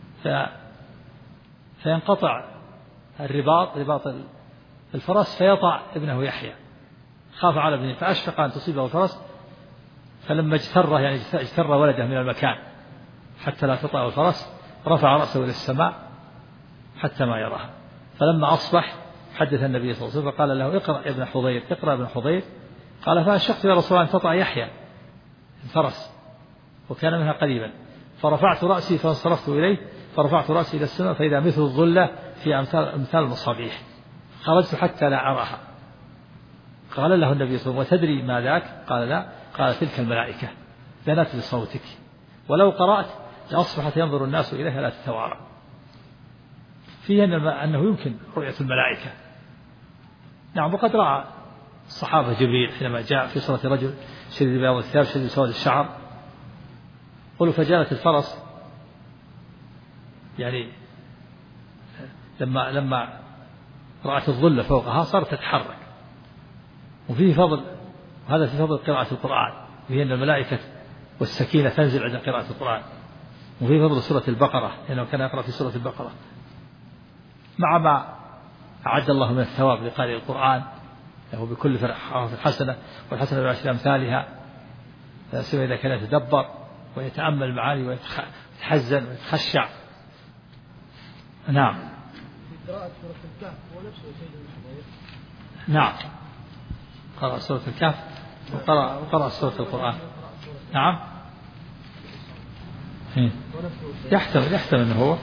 فينقطع رباط الفرس فيطع ابنه يحيى، خاف على ابنه فأشفق أن تصيبه الفرس، فلما اجتر ولده من المكان حتى لا تطأ الفرس رفع رأسه إلى السماء حتى ما يراها، فلما أصبح حدث النبي صلى الله عليه وسلم فقال له اقرأ يا ابن حضير، اقرأ ابن حضير، قال فأشفقت يا رسول الله أن تطأ يحيى الفرس وكان منها قريبا، فرفعت رأسي فانصرفت إليه، فرفعت رأسي إلى السماء فإذا مثل الظلة في أمثال المصابيح، خرجت حتى لا أراها. قال له النبي صلى الله عليه وسلم وتدري ما ذاك؟ قال لا، قال تلك الملائكة دنت بصوتك، ولو قرأت لأصبحت ينظر الناس إليها لا تتوارى. فيه أنه يمكن رؤية الملائكة. نعم، وقد رأى الصحابة جبريل حينما جاء في صورة رجل شديد بياض الثياب شديد سواد الشعر، قالوا فجالت الفرس، يعني لما رأت الظل فوقها صارت تتحرك. وفيه فضل، وهذا في فضل قراءة القرآن، وهي أن الملائكة والسكينة تنزل عند قراءة القرآن. وفيه فضل سورة البقرة لأنه كان يقرأ في سورة البقرة مع ما أعد الله من الثواب لقارئ القرآن له بكل حرف حسنة والحسنة بعشر أمثالها، سوى إذا كان يتدبر ويتأمل المعاني ويتحزن ويتخشع. نعم. قراءة سورة الكهف هو نفسه سيد الحضير. نعم، قرأ سورة الكهف وقرأ سورة القرآن. نعم، يحتمل أنه هو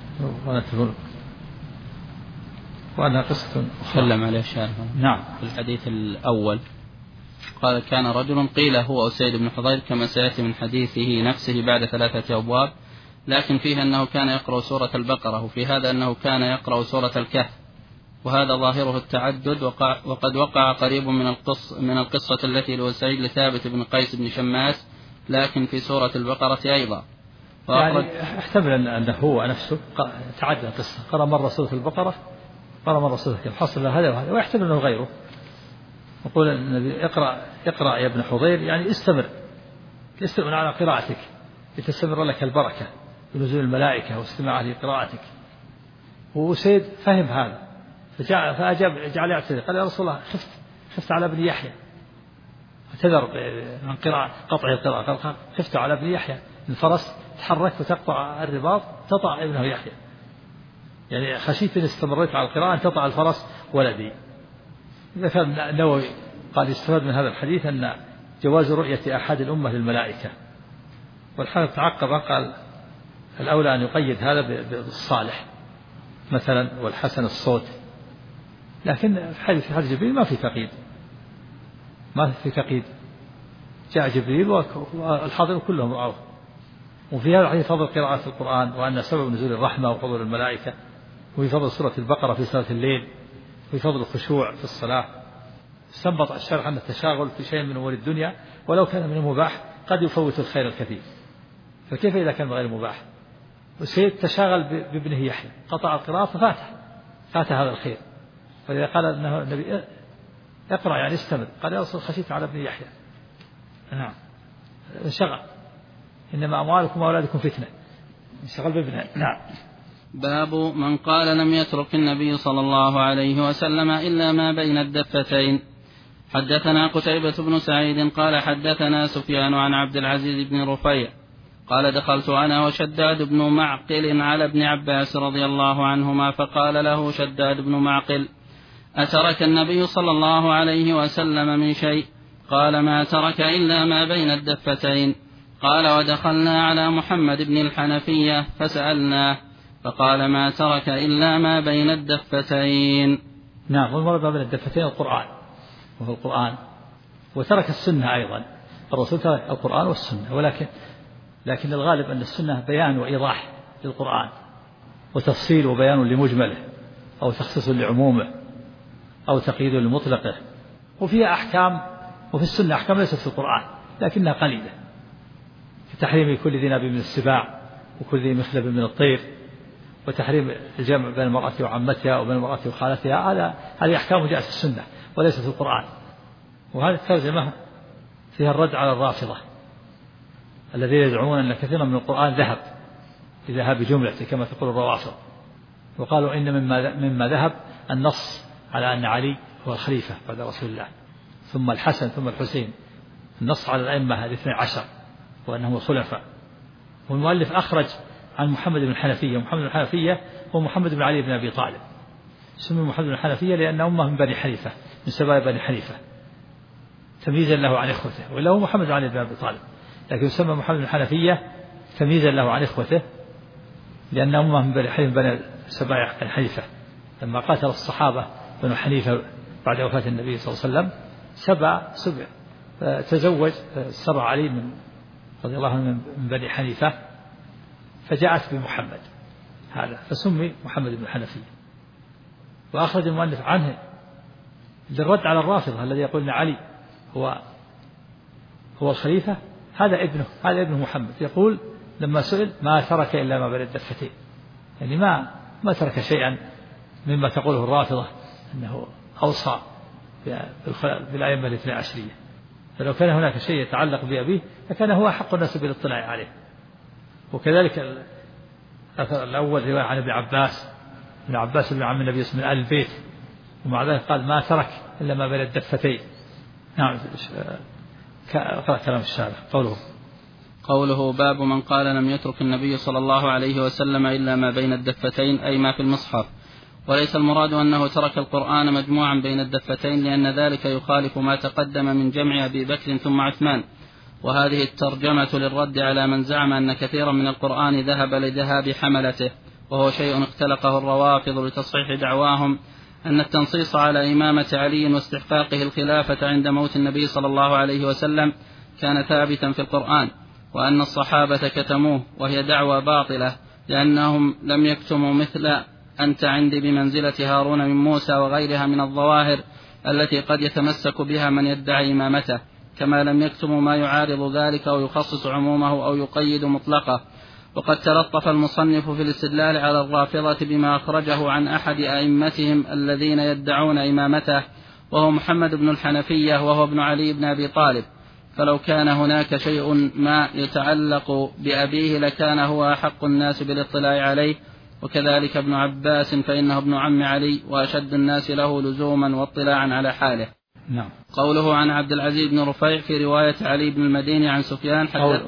وأنها قصة سلم عليه الشارح. نعم. في الحديث الأول قال كان رجل قيل هو أسيد بن حضير كما سيأتي من حديثه نفسه بعد 3 أبواب، لكن فيه أنه كان يقرأ سورة البقرة، وفي هذا أنه كان يقرأ سورة الكهف، وهذا ظاهره التعدد، وقد وقع قريب من القصة التي لأسيد لثابت بن قيس بن شماس، لكن في سورة البقرة أيضا. يعني احتمل أنه هو نفسه تعدد القصة، قرأ مرة سورة البقرة، قرأ مرة سورة الكهف، حصل هذا وهذا، ويحتمل أنه غيره. يقول النبي اقرأ يا ابن حضير، يعني استمر على قراءتك لتستمر لك البركة بنزول الملائكة واستماع لقراءتك. وسيد فهم هذا فأجاب جعل يعتذر، قال يا رسول الله خفت على ابن يحيى، اعتذر عن قطع القراءة، قال خفت على ابن يحيى، الفرس تحرك وتقطع الرباط تطع ابنه يحيى، يعني خشيت إن استمريت على القراءة أن تطع الفرس ولدي. ذكر النووي قال يستفاد من هذا الحديث أن جواز رؤية أحد الأمة للملائكة، والحافظ تعقب قال الأولى أن يقيد هذا بالصالح مثلا والحسن الصوت، لكن في حديث جبريل ما في تقييد، جاء جبريل والحاضر كلهم رأوه. وفي هذا الحديث فضل قراءة القرآن وأن سبب نزول الرحمة وفضل الملائكة، وفي فضل سورة البقرة في صلاة الليل، وفي فضل الخشوع في الصلاة. استنبط الشرع أن التشاغل في شيء من أمور الدنيا ولو كان من المباح قد يفوت الخير الكثير، فكيف إذا كان غير مباح؟ وسيد تشاغل بابنه يحيى، قطع القراءة ففات هذا الخير. فإذا قال أنه النبي اقرأ يعني استمر، قال يا رسول خشيت على ابن يحيى. نعم انشغل، إنما أموالكم وأولادكم فتنة، انشغل بابنه. نعم. باب من قال لم يترك النبي صلى الله عليه وسلم إلا ما بين الدفتين. حدثنا قتيبة بن سعيد قال حدثنا سفيان عن عبد العزيز بن رفيع قال دخلت أنا وشداد بن معقل على ابن عباس رضي الله عنهما فقال له شداد بن معقل أترك النبي صلى الله عليه وسلم من شيء؟ قال ما ترك إلا ما بين الدفتين. قال ودخلنا على محمد بن الحنفية فسألناه فقال ما ترك إلا ما بين الدفتين. نعم. والمراد ما بين الدفتين القرآن، وهو القرآن، وترك السنة أيضا. الرسول ترك القرآن والسنة، لكن الغالب أن السنة بيان وإيضاح للقرآن وتفصيل وبيان لمجمله أو تخصيص لعمومه أو تقييد لمطلقه. وفيها أحكام، وفي السنة أحكام ليست في القرآن لكنها قليلة، في تحريم كل ذي ناب من السباع وكل ذي مخلب من الطير، وتحريم الجمع بين المرأة وعمتها وبين المرأة وخالتها. هذه أحكام جاءت في السنة وليست في القرآن. وهذه الترجمة فيها الرد على الرافضة الذين يزعمون أن كثيرا من القرآن ذهب لذهاب جملته كما تقول الروافض، وقالوا إن مما ذهب النص على أن علي هو الخليفة بعد رسول الله، ثم الحسن ثم الحسين، النص على الأئمة 12 وأنهم الخلفاء. والمؤلف أخرج عن محمد بن الحنفية. محمد بن الحنفية هو محمد بن علي بن أبي طالب، سمي محمد بن الحنفية لأن أمه من بني حنيفة، من سبايا بني حنيفة، تمييزا له عن إخوته، ولا هو محمد بن علي بن أبي طالب، لكن يسمى محمد بن الحنفية تمييزا له عن إخوته لأن أمه من بني سبايا بني حنيفة. لما قاتل الصحابة بنو حنيفة بعد وفاة النبي صلى الله عليه وسلم سبع تزوج سبع علي من رضي الله عنه من بني حنيفة، فجاءت بمحمد هذا فسمي محمد بن الحنفية. وأخرج المؤلف عنه للرد على الرافضة الذي يقول أن علي هو الخليفة. هذا ابنه محمد، يقول لما سئل ما ترك إلا ما بين الدفتين، يعني ما ترك شيئا مما تقوله الرافضة أنه أوصى بالأئمة الاثنى عشرية. فلو كان هناك شيء يتعلق بأبيه لكان هو أحق الناس بالاطلاع عليه. وكذلك الأثر الأول رواية عن ابن عباس بن عم النبي من آل البيت، ومع ذلك قال ما ترك إلا ما بين الدفتين. نعم. قرأ كلام الشارع. قوله باب من قال لم يترك النبي صلى الله عليه وسلم إلا ما بين الدفتين أي ما في المصحف، وليس المراد أنه ترك القرآن مجموعا بين الدفتين، لأن ذلك يخالف ما تقدم من جمع أبي بكر ثم عثمان. وهذه الترجمة للرد على من زعم أن كثيرا من القرآن ذهب لذهاب حملته، وهو شيء اختلقه الروافض لتصحيح دعواهم أن التنصيص على إمامة علي واستحقاقه الخلافة عند موت النبي صلى الله عليه وسلم كان ثابتا في القرآن، وأن الصحابة كتموه، وهي دعوى باطلة لأنهم لم يكتموا مثل أنت عندي بمنزلة هارون من موسى وغيرها من الظواهر التي قد يتمسك بها من يدعي إمامته، كما لم يكتموا ما يعارض ذلك أو يخصص عمومه أو يقيد مطلقه. وقد تلطف المصنف في الاستدلال على الرافضة بما أخرجه عن أحد أئمتهم الذين يدعون إمامته، وهو محمد بن الحنفية وهو ابن علي بن أبي طالب، فلو كان هناك شيء ما يتعلق بأبيه لكان هو أحق الناس بالاطلاع عليه، وكذلك ابن عباس فإنه ابن عم علي وأشد الناس له لزوما واطلاعا على حاله. نعم. قوله عن عبد العزيز بن رفيع في رواية علي بن المديني عن سفيان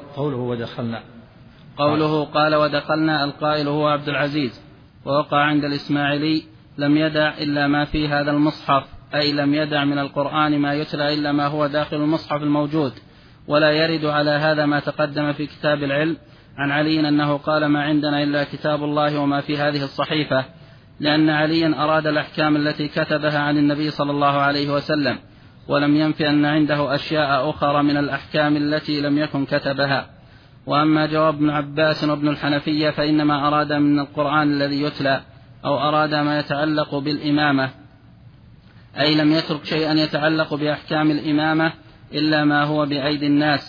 قوله قال ودخلنا، القائل هو عبد العزيز، ووقع عند الإسماعيلي لم يدع إلا ما في هذا المصحف، أي لم يدع من القرآن ما يتلى إلا ما هو داخل المصحف الموجود. ولا يرد على هذا ما تقدم في كتاب العلم عن علي أنه قال ما عندنا إلا كتاب الله وما في هذه الصحيفة، لأن عليا أراد الأحكام التي كتبها عن النبي صلى الله عليه وسلم، ولم ينف أن عنده أشياء أخرى من الأحكام التي لم يكن كتبها. وأما جواب ابن عباس وابن الحنفية فإنما أراد من القرآن الذي يتلى، أو أراد ما يتعلق بالإمامة، أي لم يترك شيئا يتعلق بأحكام الإمامة إلا ما هو بأيدي الناس،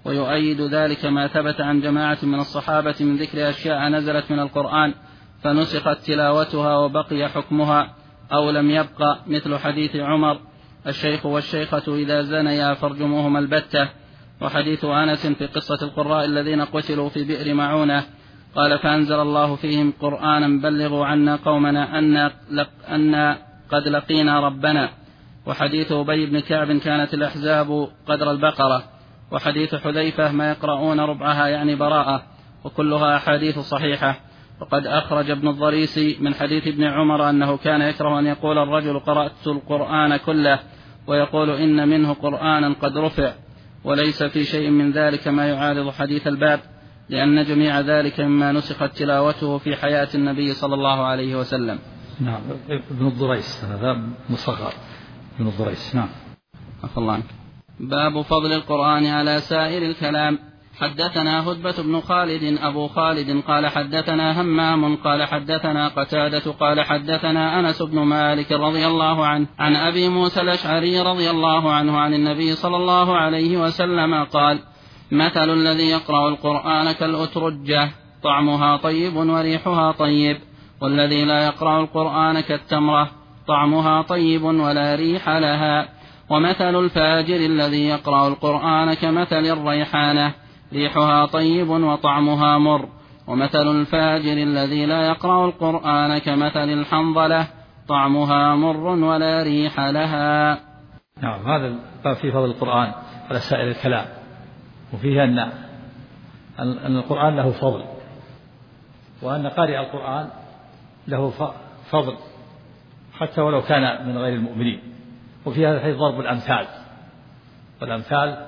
ويؤيد ذلك ما ثبت عن جماعة من الصحابة من ذكر أشياء نزلت من القرآن فنسخت تلاوتها وبقي حكمها أو لم يبق، مثل حديث عمر: الشيخ والشيخة إذا زنيا فارجموهما البتة، وحديث أنس في قصة القراء الذين قتلوا في بئر معونة قال: فأنزل الله فيهم قرآنا بلغوا عنا قومنا أن قد لقينا ربنا. وحديث أبي بن كعب: كانت الأحزاب قدر البقرة. وحديث حذيفة: ما يقرؤون ربعها يعني براءة. وكلها أحاديث صحيحة. وقد أخرج ابن الضريس من حديث ابن عمر أنه كان يكره أن يقول الرجل: قرأت القرآن كله، ويقول: إن منه قرآنا قد رفع، وليس في شيء من ذلك ما يعارض حديث الباب، لأن جميع ذلك مما نسخت تلاوته في حياة النبي صلى الله عليه وسلم. نعم. ابن الضريس هذا مصغر. ابن الضريس. نعم. عفى الله عنك. باب فضل القرآن على سائر الكلام. حدثنا هدبة بن خالد أبو خالد قال حدثنا همام قال حدثنا قتادة قال حدثنا أنس بن مالك رضي الله عنه عن أبي موسى الأشعري رضي الله عنه عن النبي صلى الله عليه وسلم قال: مثل الذي يقرأ القرآن كالأترجة طعمها طيب وريحها طيب، والذي لا يقرأ القرآن كالتمرة طعمها طيب ولا ريح لها. ومثل الفاجر الذي يقرأ القرآن كمثل الريحانة ريحها طيب وطعمها مر. ومثل الفاجر الذي لا يقرأ القرآن كمثل الحنظلة طعمها مر ولا ريح لها. نعم. هذا في فضل القرآن على سائر الكلام، وفيه أن القرآن له فضل، وأن قارئ القرآن له فضل حتى ولو كان من غير المؤمنين. وفي هذا الحديث ضرب الأمثال، والأمثال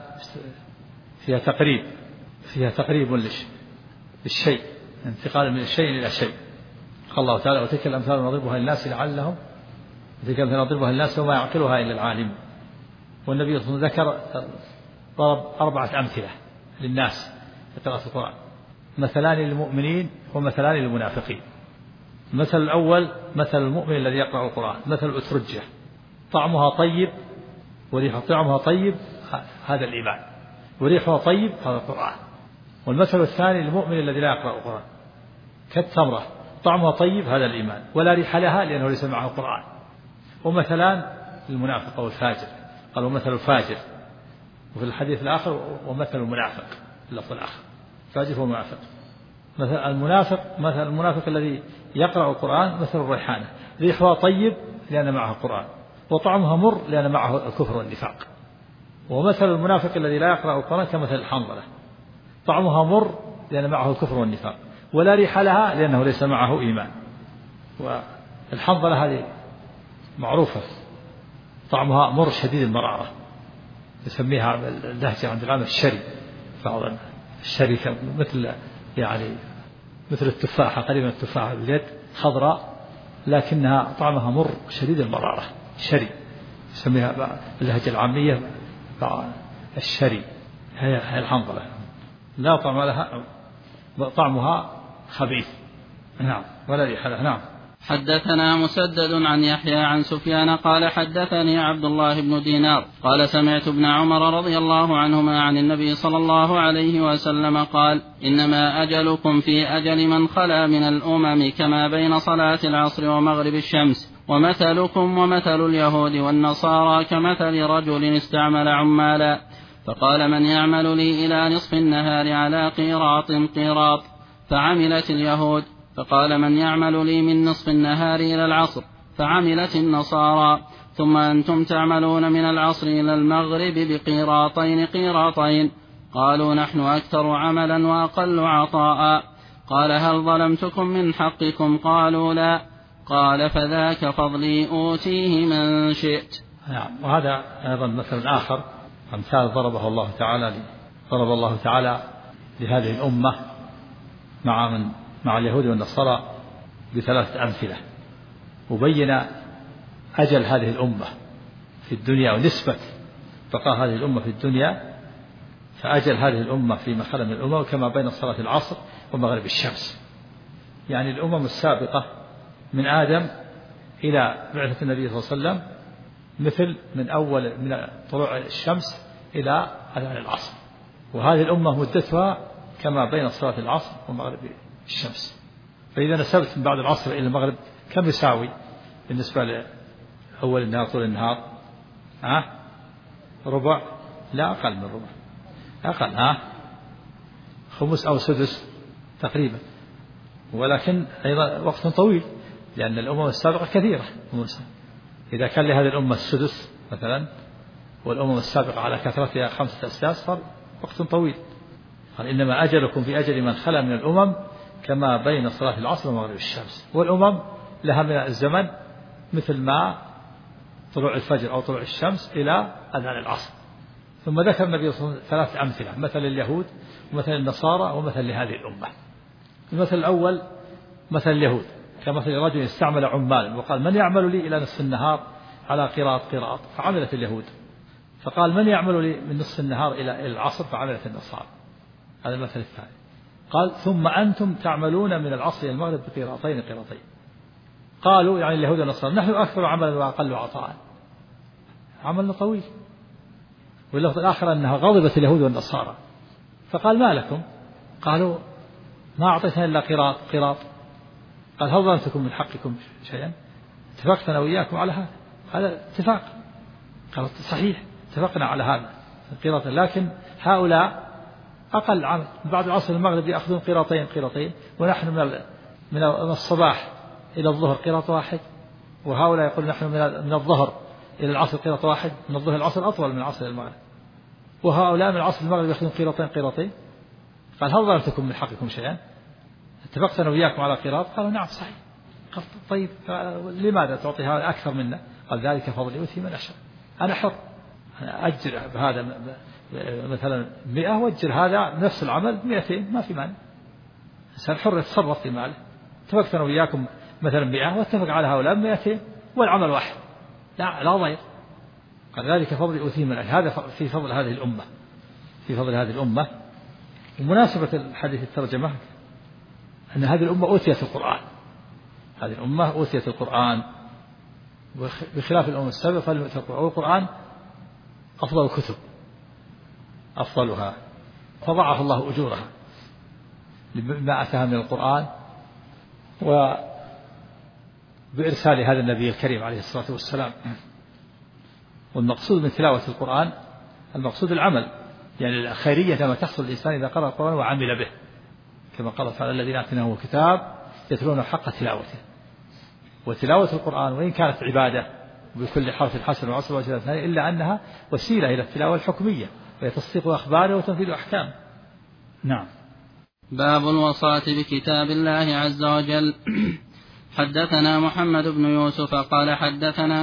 فيها تقريب للشيء، انتقال من الشيء إلى شيء. قال الله تعالى: وتلك الأمثال نضربها للناس لعلهم، وتلك الأمثال نضربها للناس وما يعقلها إلا العالم. والنبي صلى الله عليه وسلم ذكر ضرب 4 أمثلة للناس في قراءة القرآن: مثلان للمؤمنين ومثلان للمنافقين. المثل الأول مثل المؤمن الذي يقرأ القرآن مثل الأترجة طعمها طيب وريحها طعمها طيب، هذا الإيمان، وريحها طيب، هذا القرآن. والمثل الثاني للمؤمن الذي لا يقرأ القرآن كالتمرة طعمها طيب، هذا الإيمان، ولا ريح لها لأنه ليس معه القرآن. ومثلان للمنافق أو الفاجر، قالوا مثل الفاجر، وفي الحديث الآخر ومثل المنافق، اللفظ الآخر فاجر ومنافق. مثل المنافق الذي يقرأ القرآن مثل الريحانة ريحها طيب لأن معه القرآن، وطعمها مر لأن معه الكفر والنفاق. ومثل المنافق الذي لا يقرأ القرآن كمثل الحنظلة طعمها مر لأن معه الكفر والنفاق، ولا ريح لها لأنه ليس معه إيمان. والحنظلة هذه معروفة طعمها مر شديد المرارة، يسميها اللهجة عند العامة الشري، بعض الشري مثل التفاحة، قريبا التفاحة باليد، خضراء لكنها طعمها مر شديد المرارة، شري، يسميها اللهجة العامية الشري، هي الحنظلة، لا طعم لها، طعمها خبيث. نعم. ولا ريح لها. نعم. حدثنا مسدد عن يحيى عن سفيان قال حدثني عبد الله بن دينار قال سمعت ابن عمر رضي الله عنهما عن النبي صلى الله عليه وسلم قال: إنما أجلكم في أجل من خلا من الأمم كما بين صلاة العصر ومغرب الشمس، ومثلكم ومثل اليهود والنصارى كمثل رجل استعمل عمالا فقال: من يعمل لي إلى نصف النهار على قيراط فعملت اليهود، فقال: من يعمل لي من نصف النهار إلى العصر فعملت النصارى، ثم أنتم تعملون من العصر إلى المغرب قيراطين. قالوا: نحن أكثر عملا وأقل عطاء. قال: هل ظلمتكم من حقكم؟ قالوا: لا. قال: فذاك فضلي أوتيه من شئت. نعم. وهذا أيضا مثل آخر، أمثال ضرب الله تعالى لهذه الأمة مع اليهود والنصارى ب3 أمثلة، وبين أجل هذه الأمة في الدنيا ونسبة بقاء هذه الأمة في الدنيا، فأجل هذه الأمة فيما خلا من الأمم كما بين صلاة العصر ومغرب الشمس. يعني الأمم السابقة من آدم إلى بعثة النبي صلى الله عليه وسلم مثل من طلوع الشمس إلى أذان العصر، وهذه الأمة مدتها كما بين صلاة العصر ومغرب الشمس. فإذا نسبت من بعد العصر إلى المغرب كم يساوي بالنسبة لأول النهار طول النهار؟ ربع؟ لا أقل من ربع، أقل خمس أو سدس تقريبا، ولكن أيضا وقت طويل لأن الأمم السابقة كثيرة. إذا كان لهذه الأمة السدس مثلا والأمم السابقة على كثرتها 5 أسداس صار وقت طويل. قال إنما أجلكم في أجل من خلا من الأمم كما بين صلاة العصر ومغرب الشمس. والأمم لها من الزمن مثل ما طلوع الفجر أو طلوع الشمس إلى أذان العصر. ثم ذكر النبي صلى الله عليه وسلم 3 أمثلة، مثل اليهود ومثل النصارى ومثل لهذه الأمة. المثل الأول مثل اليهود كمثل رجل استعمل عمالا وقال من يعمل لي إلى نصف النهار على قراط فعملت اليهود، فقال من يعمل لي من نصف النهار إلى العصر فعملت النصارى. هذا المثل الثاني. قال ثم أنتم تعملون من العصر إلى المغرب بقراطين. قالوا يعني اليهود والنصارى نحن أكثر عملا وأقل عطاء، عملنا طويل. واللفظ الآخر أنها غضبت اليهود والنصارى فقال ما لكم؟ قالوا ما أعطيتنا إلا قراط. قال هل ظننتكم من حقكم شيئا؟ اتفقت أنا وإياكم على هذا اتفاق. قال صحيح اتفقنا على هذا القراط، لكن هؤلاء أقل عمل بعد العصر المغرب يأخذون قراطين ونحن من الصباح إلى الظهر قراط واحد، وهؤلاء يقول نحن من الظهر إلى العصر قراط واحد، من الظهر العصر أطول من العصر المغرب، وهؤلاء من العصر المغرب يأخذون قراطين. قال هل ظننتكم من حقكم شيئا؟ اتفقت أنا وإياكم على قراط؟ قالوا نعم صحيح. قال طيب لماذا تعطي هذا أكثر منا؟ قال ذلك فضلي يؤتي من أشاء، أنا حر، أنا أجر بهذا مثلا 100 وأجر هذا نفس العمل 200 ما في مانع، إنسان حر يتصرف في ماله. اتفقت أنا وإياكم مثلا 100 واتفق على هؤلاء 200 والعمل واحد، لا ضير. قال ذلك فضلي يؤتي من أشاء، هذا في فضل هذه الأمة، في فضل هذه الأمة. ومناسبة الحديث الترجمة أن هذه الأمة أوتيت القرآن، هذه الأمة أوتيت القرآن بخلاف الأمم السابقة فلم يؤتى القرآن. والقرآن أفضل الكتب، أفضلها، فضاعف الله أجورها لما أتاها من القرآن وبإرسال هذا النبي الكريم عليه الصلاة والسلام. والمقصود من تلاوة القرآن المقصود العمل، يعني الخيرية لما تحصل الإنسان إذا قرأ القرآن وعمل به، كما قال تعالى الذين آتيناهم الكتاب يتلونه حق تلاوته. وتلاوة القرآن وإن كانت عبادة بكل حرف حسن وعشر وجهات إلا أنها وسيلة إلى التلاوة الحكمية وهي تصديق أخباره وتنفيذ أحكامه. نعم. باب الوصاة بكتاب الله عز وجل. حدثنا محمد بن يوسف قال حدثنا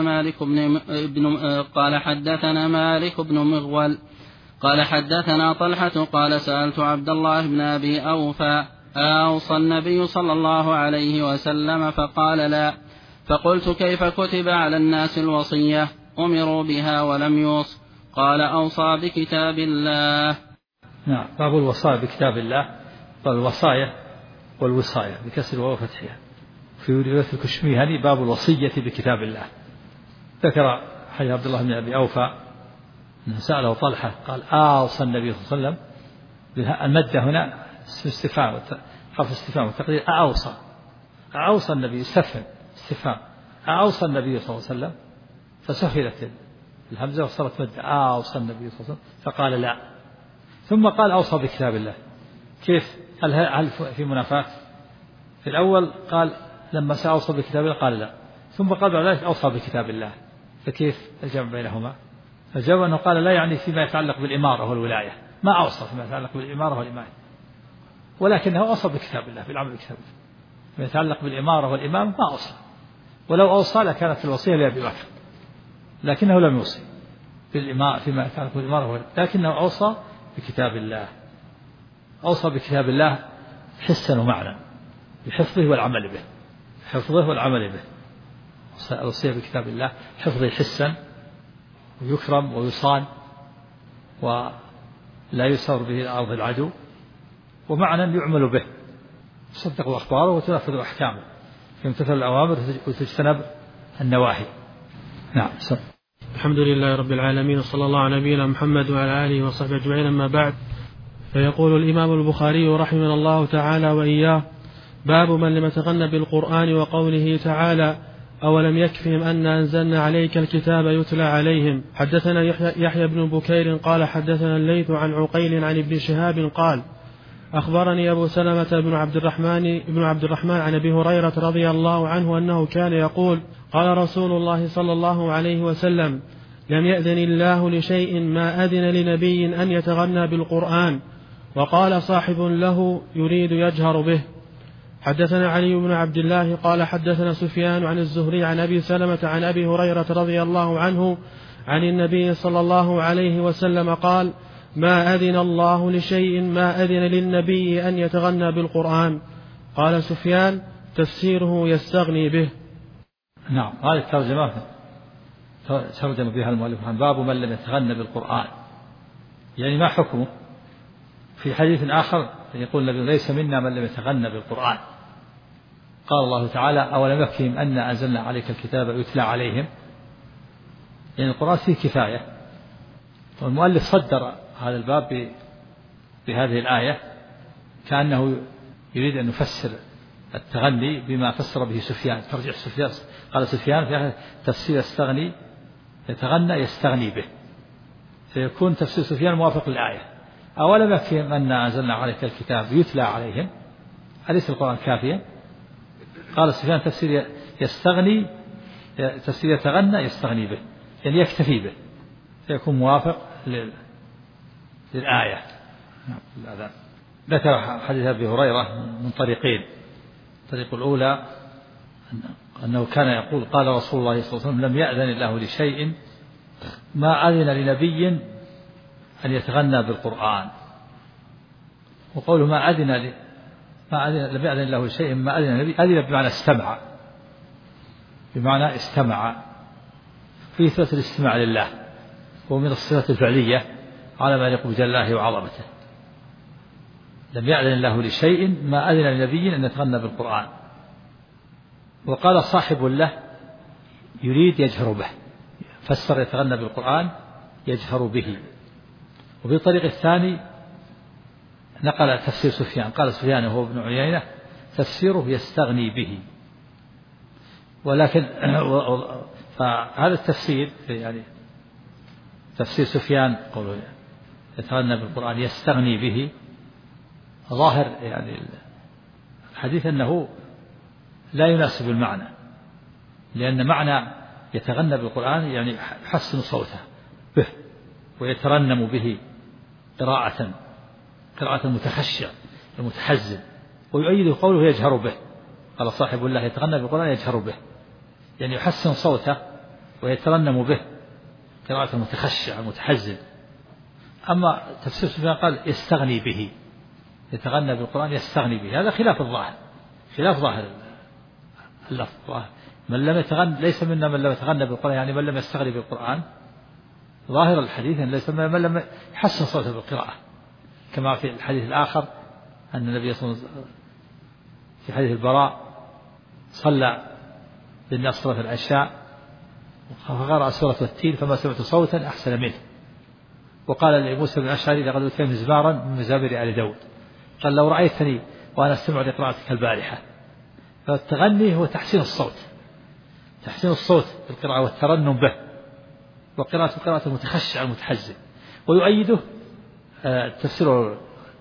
مالك بن مغول قال حدثنا طلحة قال سألت عبد الله بن أبي أوفى أوصى النبي صلى الله عليه وسلم فقال لا، فقلت كيف كتب على الناس الوصية أمروا بها ولم يوص؟ قال أوصى بكتاب الله. نعم. باب الوصايا بكتاب الله، باب الوصايا والوصاية بكسر الواو وفتحها. في رواية الكشميهني باب الوصية بكتاب الله. ذكر حديث عبد الله بن أبي أوفى أنه سأله طلحة قال أوصى النبي صلى الله عليه وسلم، المادة هنا اسم استفهام، حرف استفهام والتقدير أوصى النبي استفهام أوصى النبي صلى الله عليه وسلم، فسهلت الهمزة وصارت مادة أوصى النبي صلى الله عليه وسلم فقال لا، ثم قال أوصى بكتاب الله. كيف؟ هل في منافاة؟ في الأول قال لما سأوصى بكتاب الله قال لا، ثم قال بعد ذلك أوصى بكتاب الله، فكيف الجمع بينهما؟ الجواب أنه قال لا يعني فيما يتعلق بالإمارة والولاية، ما أوصى فيما يتعلق بالإمارة والإمامة، ولكنه أوصى بكتاب الله بالعمل بكتاب الله. فيما يتعلق بالإمارة والإمامة ما أوصى، ولو أوصى لكانت الوصية لأبي بكر، لكنه لم يوصي فيما يتعلق بالإمارة، لكنه أوصى بكتاب الله. أوصى بكتاب الله حسا ومعنى بحفظه والعمل به، حفظه والعمل به. الوصية بكتاب الله حفظه حسا ويكرم ويصان ولا يسار به أرض العدو، ومعنى يعمل به تصدق أخباره وتنفذ أحكامه، يمتثل الأوامر وتجتنب النواهي. نعم. الحمد لله رب العالمين، وصلى الله على نبينا محمد وعلى آله وصحبه أجمعين. أما بعد، فيقول الإمام البخاري رحمه الله تعالى وإياه: باب من لم يتغن بالقرآن، وقوله تعالى: أولم يكفهم أن أنزلنا عليك الكتاب يتلى عليهم. حدثنا يحيى بن بكير قال حدثنا الليث عن عقيل عن ابن شهاب قال: أخبرني أبو سلمة بن عبد الرحمن عن أبي هريرة رضي الله عنه أنه كان يقول: قال رسول الله صلى الله عليه وسلم: لم يأذن الله لشيء ما أذن لنبي أن يتغنى بالقرآن. وقال صاحب له يريد يجهر به. حدثنا علي بن عبد الله قال حدثنا سفيان عن الزهري عن أبي سلمة عن أبي هريرة رضي الله عنه عن النبي صلى الله عليه وسلم قال: ما أذن الله لشيء ما أذن للنبي أن يتغنى بالقرآن. قال سفيان: تفسيره يستغني به. نعم، هذه الترجمة ترجم بها المؤلف عن باب من لم يتغنى بالقرآن، يعني ما حكمه؟ في حديث آخر يقول النبي: ليس منا من لم يتغنى بالقرآن. قال الله تعالى: أولم يكفهم أن أنزلنا عليك الكتاب يتلى عليهم، يعني القرآن فيه كفاية. والمؤلف صدر هذا الباب بهذه الآية كأنه يريد أن يفسر التغني بما فسر به سفيان. ترجع سفيان، قال سفيان في تفسير يستغني يتغنى يستغني به، فيكون تفسير سفيان موافق للآية. أولم يكفهم أن أنزلنا عليك الكتاب يتلى عليهم، أليس القرآن كافيا؟ قال سفيان: تفسير يستغني تفسير يتغنى يستغني به، يعني يكتفي به، فيكون موافق للآية. ذكر حديث أبي هريرة من طريقين. الطريق الأولى أنه كان يقول: قال رسول الله صلى الله عليه وسلم: لم يأذن الله لشيء ما أذن لنبي أن يتغنى بالقرآن. وقوله لم يأذن الله لشيء ما أذن لنبي، أذن بمعنى استمع، بمعنى استمع، في صفة الاستماع لله، ومن الصفات الفعلية على ما يليق بجلاله وعظمته. لم يأذن الله لشيء ما أذن لنبي أن يتغنى بالقرآن. وقال صاحب له يريد يجهر به، فسر يتغنى بالقرآن يجهر به. وفي الطريق الثاني نقل تفسير سفيان، قال سفيان وهو ابن عيينة: تفسيره يستغني به. ولكن فهذا التفسير يعني تفسير سفيان قوله يتغنى بالقرآن يستغني به، ظاهر يعني الحديث أنه لا يناسب المعنى، لأن معنى يتغنى بالقرآن يعني يحسن صوته به ويترنم به قراءة المتخشع المتحزن. ويؤيد قوله يجهر به، قال صاحب الله يتغنى بالقرآن يجهر به، يعني يحسن صوته ويترنم به قراءة المتخشع المتحزن. أما تفسير سفيان قال يستغني به، يتغنى بالقرآن يستغني به، هذا خلاف الظاهر، خلاف ظاهر اللفظ. من لم يتغنى ليس منا من لم يتغنى بالقرآن، يعني من لم يستغني بالقرآن. ظاهر الحديث أن ليس من لم يحسن صوته بالقراءة، كما في الحديث الآخر أن النبي صلى الله عليه وسلم في حديث البراء صلى بالناس صلاة العشاء فقرأ سورة التين فما سمعت صوتا أحسن منه. وقال لموسى بن الأشعري: لقد أوتيت مزمارا من مزامير آل داود، قال: لو رأيتني وأنا أستمع لقراءتك البارحة. فالتغني هو تحسين الصوت، تحسين الصوت بالقراءة والترنم به، وقراءة المتخشع المتحزن. ويؤيده تفسير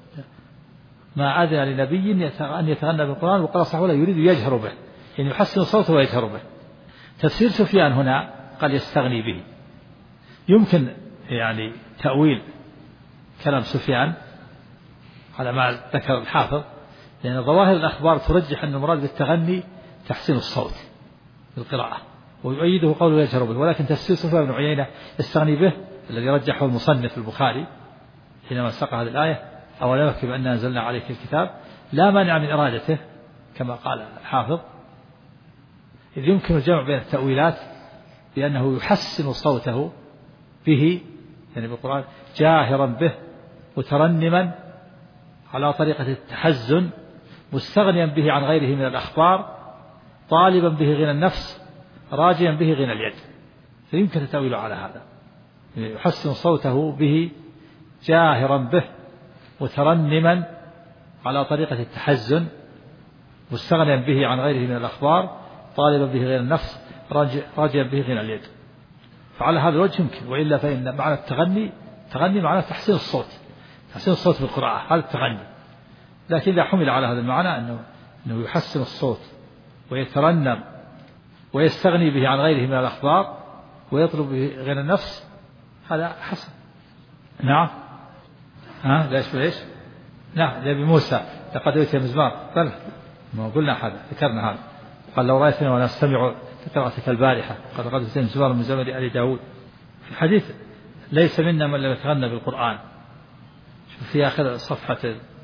ما أذن لنبي أن يتغنى بالقرآن، وقال صاحبه يريد يجهر به، يعني يحسن صوته ويجهر به. تفسير سفيان هنا قال يستغني به، يمكن يعني تأويل كلام سفيان على ما ذكر الحافظ، لأن ظواهر الأخبار ترجح أن المراد بالتغني تحسين الصوت بالقراءة، ويؤيده قوله يجهر به. ولكن تفسير سفيان بن عيينة يستغني به الذي رجحه المصنف البخاري حينما ساق هذه الآية: أولم يكفهم أن أنزلنا عليك الكتاب، لا مانع من إرادته كما قال الحافظ، إذ يمكن الجمع بين التأويلات بأنه يحسن صوته به، يعني بالقرآن، جاهرا به مترنما على طريقة التحزن، مستغنيا به عن غيره من الأخبار، طالبا به غنى النفس، راجيا به غنى اليد. فيمكن التأويل على هذا، يعني يحسن صوته به جاهرا به مترنما على طريقة التحزن مستغنيا به عن غيره من الأخبار طالبا به غير النفس راجيا به غير اليد. فعلى هذا الوجه يمكن، وإلا فإن معنى التغني معنى تحسين الصوت بالقراءة، هذا التغني. لكن إذا حمل على هذا المعنى أنه يحسن الصوت ويترنم ويستغني به عن غيره من الأخبار ويطلب به غير النفس، هذا حسن. نعم. ليش؟ نعم لأبي موسى لقد أوتي مزمار، بلى ما قلنا هذا، ذكرنا هذا. قال لو رأيتني وأنا أستمع لقراءتك البارحة قد أوتي مزمار من زمن آل داود. في الحديث ليس منا من لم يتغنى بالقرآن، في آخر صفحة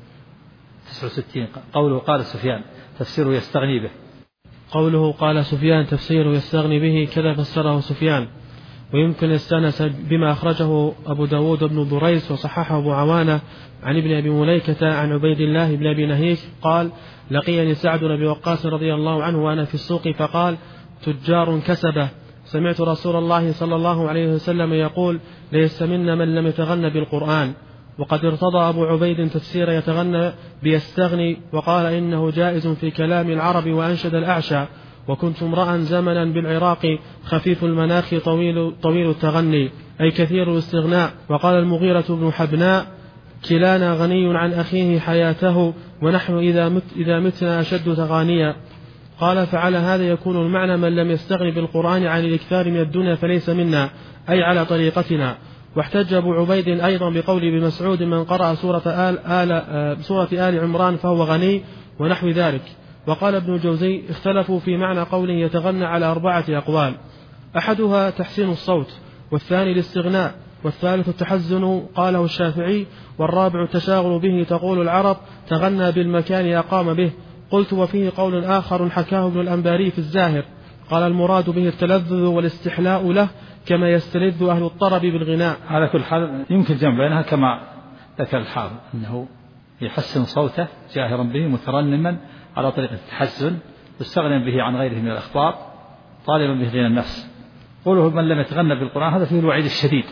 69 قوله قال سفيان تفسيره يستغني به. قوله قال سفيان تفسيره يستغني به كذا فسره سفيان. ويمكن يستأنس بما أخرجه أبو داود بن بريس وصححه أبو عوانة عن ابن أبي مليكة عن عبيد الله بن أبي نهيك قال لقيني سعد بن أبي وقاص رضي الله عنه وأنا في السوق فقال تجار كسبة سمعت رسول الله صلى الله عليه وسلم يقول ليس منا من لم يتغنى بالقرآن. وقد ارتضى أبو عبيد تفسير يتغنى بيستغني وقال إنه جائز في كلام العرب وأنشد الأعشى. وكنت امرأ زمنا بالعراق خفيف المناخ طويل التغني أي كثير الاستغناء. وقال المغيرة بن حبناء كلانا غني عن أخيه حياته ونحن إذا متنا أشد تغانيا. قال فعلى هذا يكون المعنى من لم يستغني بالقرآن عن الاكثار من الدنيا فليس منا أي على طريقتنا. واحتج أبو عبيد أيضا بقول ابن مسعود من قرأ سورة آل عمران فهو غني ونحو ذلك. وقال ابن الجوزي اختلفوا في معنى قوله يتغنى على 4 أقوال، أحدها تحسين الصوت، والثاني الاستغناء، والثالث التحزن قاله الشافعي، والرابع التشاغل به تقول العرب تغنى بالمكان أقام به. قلت وفيه قول آخر حكاه ابن الأنباري في الزاهر قال المراد به التلذذ والاستحلاء له كما يستلذ أهل الطرب بالغناء. على كل حال يمكن جمع بينها كما ذكر الحافظ أنه يحسن صوته جاهرا به مترنما على طريقة التحزن واستغنى به عن غيره من الأخبار طالبا به غنى النفس. قوله من لم يتغنى بالقرآن هذا فيه الوعيد الشديد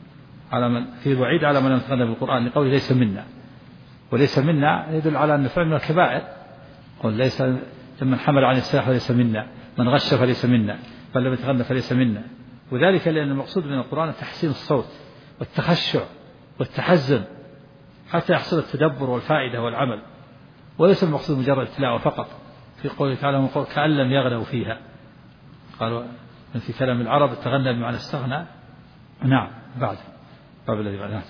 على من لم يتغنى بالقرآن لقوله ليس منا. وليس منا يدل على أن فعل من الكبائر، قل ليس من حمل عن السلاح فليس منا، من غش فليس منا، من لم يتغنى فليس منا. وذلك لأن المقصود من القرآن تحسين الصوت والتخشع والتحزن حتى يحصل التدبر والفائدة والعمل، وليس المقصود مجرد التلاوة فقط. في قوله تعالى كأن لم يغنوا فيها، قالوا في كلام العرب التغنى بمعنى استغنى. نعم بعد باب الذي بعدها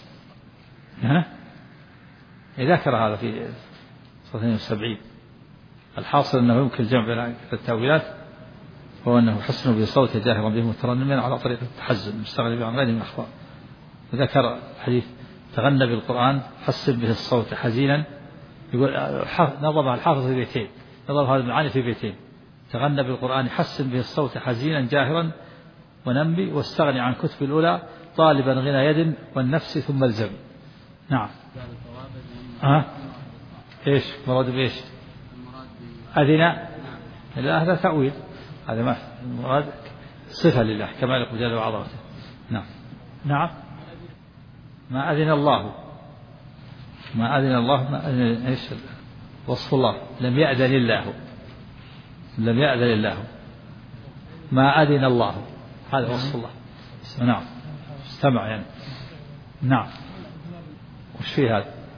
ذكر هذا في 72. الحاصل أنه يمكن الجمع بين التأويلات هو أنه حسن بصوته جاهرا به مترنما على طريقة التحزن مستغني به عن غيره من الأخبار. وذكر الحديث تغنى بالقرآن حسن به الصوت حزينا، يقول نظم الحافظ في بيتين، نظم هذا المعاني في بيتين: تغنى بالقرآن حسن به الصوت حزينا جاهرا ونمي واستغني عن كتب الأولى طالبا غنى يد والنفس ثم الزم. نعم. ايش مراد بايش؟ أذن لا هذا تأويل، هذا ما المراد صفة لله كما يقول جل وعلا. نعم ما أذن الله ما أذن ايش وصف الله لم يأذن الله ما أذن الله، هذا وصف الله. نعم استمع يعني. نعم وش في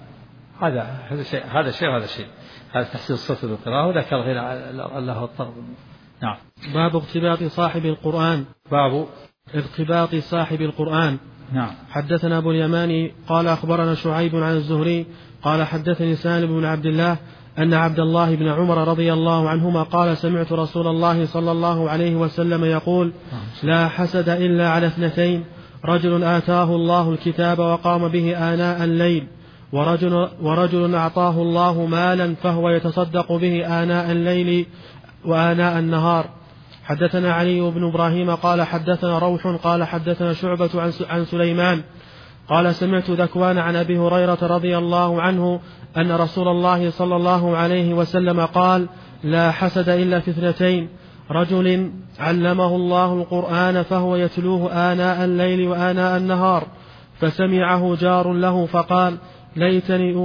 هذا شيء هذا تحسين الصوت بالقراءة وذكر غير الله الطرب. نعم. باب اغتباط صاحب القرآن. باب اغتباط صاحب القرآن. نعم. حدثنا أبو اليماني قال أخبرنا شعيب عن الزهري قال حدثني سالم بن عبد الله أن عبد الله بن عمر رضي الله عنهما قال سمعت رسول الله صلى الله عليه وسلم يقول: لا حسد إلا على 2: رجل آتاه الله الكتاب وقام به آناء الليل، ورجل أعطاه الله مالا فهو يتصدق به آناء الليل وآناء النهار. حدثنا علي بن إبراهيم قال حدثنا روح قال حدثنا شعبة عن سليمان قال سمعت ذكوان عن أبي هريرة رضي الله عنه أن رسول الله صلى الله عليه وسلم قال: لا حسد إلا في 2: رجل علمه الله القرآن فهو يتلوه آناء الليل وآناء النهار، فسمعه جار له فقال: ليتني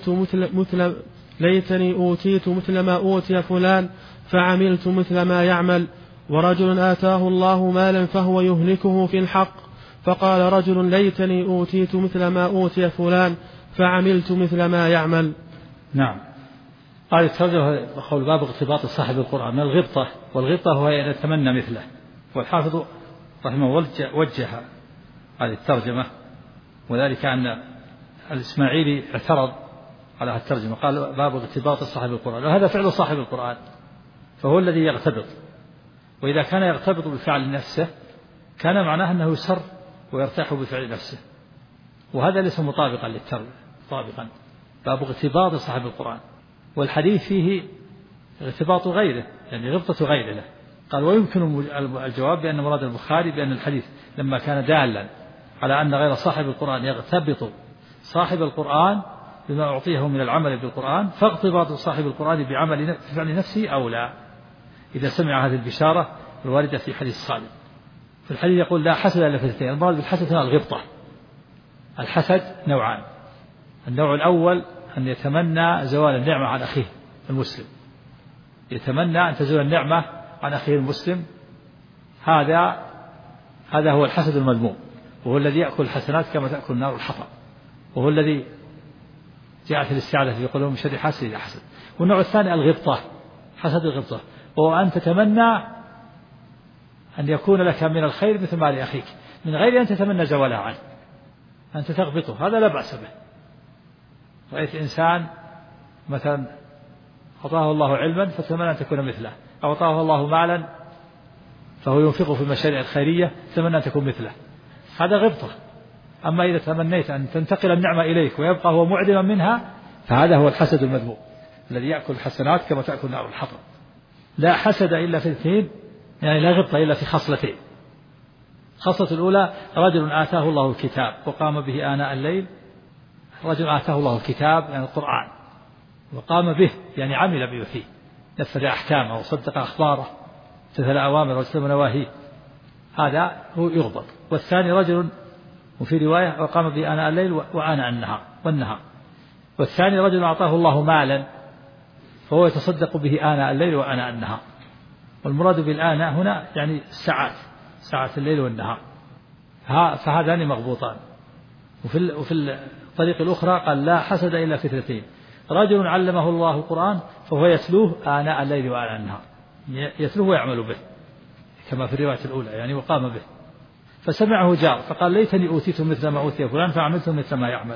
أوتيت مثل ما أوتي فلان فعملت مثل ما يعمل. ورجل آتاه الله مالا فهو يهلكه في الحق، فقال رجل ليتني أوتيت مثل ما أوتي فلان فعملت مثل ما يعمل. نعم. هذه الترجمة قول باب اغتباط صاحب القرآن من الغبطة، والغبطة هو أن يتمنى مثله. والحافظ رحمه الله وجه هذه الترجمة، وذلك أن الإسماعيلي اعترض على هذه الترجمة، قال باب اغتباط صاحب القرآن، وهذا فعل صاحب القرآن، فهو الذي يغتبط. وإذا كان يغتبط بفعل نفسه كان معناه أنه يسر ويرتاح بفعل نفسه، وهذا ليس مطابقا للترجمة. طابقا باب اغتباط صاحب القرآن، والحديث فيه اغتباط غيره، يعني غبطة غيره له. قال ويمكن الجواب بأن مراد البخاري بأن الحديث لما كان دالا على أن غير صاحب القرآن يغتبط صاحب القرآن بما أعطيه من العمل بالقرآن، فاغتباط صاحب القرآن بعمل فعل نفسه أولى إذا سمع هذه البشارة الواردة في حديث صالح. في الحديث يقول لا حسد إلا في اثنين. المراد بالحسد هنا الغبطة. الحسد نوعان: النوع الأول أن يتمنى زوال النعمة عن أخيه المسلم، يتمنى أن تزول النعمة عن أخيه المسلم، هذا هو الحسد المذموم، وهو الذي يأكل الحسنات كما تأكل النار الحطب، وهو الذي جاءت الاستعاذة في قولهم من شر حاسد إذا حسد. والنوع الثاني الغبطة، حسد الغبطة، وهو أن تتمنى أن يكون لك من الخير مثل ما لأخيك من غير أن تتمنى زوالها عنه، أنت تغبطه، هذا لا بأس به. رأيت إنسان مثلا أعطاه الله علما فتمنى أن تكون مثله، أو أعطاه الله مالا فهو ينفقه في المشاريع الخيرية تمنى أن تكون مثله، هذا غبطة. أما إذا تمنيت أن تنتقل النعمة إليك ويبقى هو معدما منها فهذا هو الحسد المذموم الذي يأكل الحسنات كما تأكل نار الحطب. لا حسد إلا في اثنين، يعني لا غبطة إلا في خصلتين. الخصلة الأولى رجل آتاه الله الكتاب وقام به آناء الليل، رجل آتاه الله الكتاب يعني القرآن وقام به يعني عمل به فيه، نفذ أحكامه وصدق أخباره، امتثل أوامره واجتنب نواهيه، هذا هو يغبط. والثاني رجل، وفي رواية وقام به آناء الليل وآناء النهار. والثاني رجل أعطاه الله مالا فهو يتصدق به آناء الليل وآناء النهار. والمراد بالآناء هنا يعني ساعات الليل والنهار، فهذان مغبوطان. وفي الطريق الأخرى قال لا حسد إلا في اثنتين: رجل علمه الله القرآن فهو يتلوه آناء الليل وآناء النهار، يتلوه ويعمل به كما في الرواية الأولى يعني وقام به. فسمعه جار فقال ليتني أوتيت مثل ما أوتي فلان فعملت مثل ما يعمل.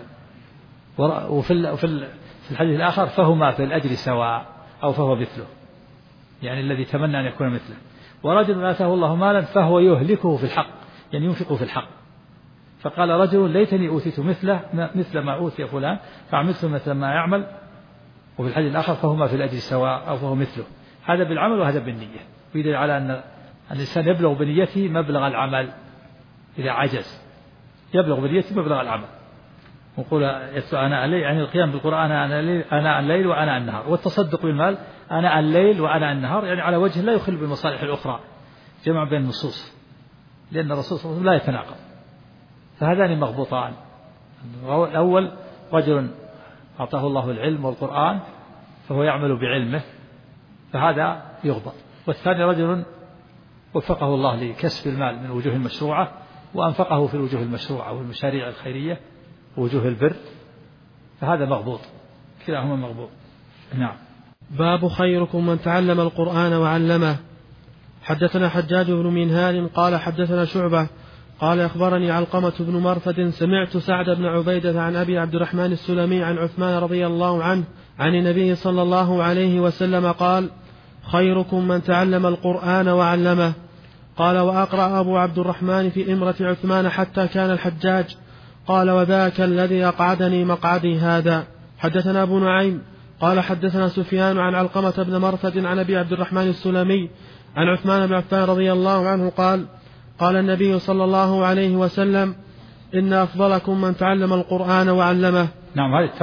وفي الحديث الآخر فهما في الأجر سواء أو فهو مثله، يعني الذي تمنى أن يكون مثله. ورجل آتاه الله مالا فهو يهلكه في الحق، يعني ينفق في الحق. فقال رجل ليتني أوتيت مثل ما أوتي فلان فعملت مثل ما يعمل. وفي الحديث الآخر فهما في الأجر سواء أو فهو مثله، هذا بالعمل وهذا بالنية. ويدل على أن الإنسان يبلغ بنيته مبلغ العمل، إذا عجز يبلغ بنيته مبلغ العمل. وقول يتلو آناء الليل يعني القيام بالقرآن آناء الليل وآناء النهار، والتصدق بالمال آناء الليل وآناء النهار، يعني على وجه لا يخل بالمصالح الأخرى، جمع بين النصوص، لأن الرسول صلى الله عليه وسلم لا يتناقض. فهذان مغبوطان: الأول رجل أعطاه الله العلم والقرآن فهو يعمل بعلمه فهذا يغبط. والثاني رجل وفقه الله لكسب المال من وجوه المشروعة وأنفقه في الوجوه المشروعة والمشاريع الخيرية ووجوه البر، فهذا مغبوط، كلاهما مغبوط. نعم. باب خيركم من تعلم القرآن وعلمه. حدثنا حجاج بن منهال قال حدثنا شعبة قال أخبرني علقمة بن مرثد سمعت سعد بن عبيدة عن أبي عبد الرحمن السلمي عن عثمان رضي الله عنه عن النبي صلى الله عليه وسلم قال: خيركم من تعلم القرآن وعلمه. قال: وأقرأ أبو عبد الرحمن في إمرة عثمان حتى كان الحجاج. قال: وذاك الذي أقعدني مقعدي هذا. حدثنا أبو نعيم قال حدثنا سفيان عن علقمة بن مرثد عن أبي عبد الرحمن السلمي عن عثمان بن عفان رضي الله عنه قال: قال النبي صلى الله عليه وسلم: إن أفضلكم من تعلم القرآن وعلمه. نعم. هذه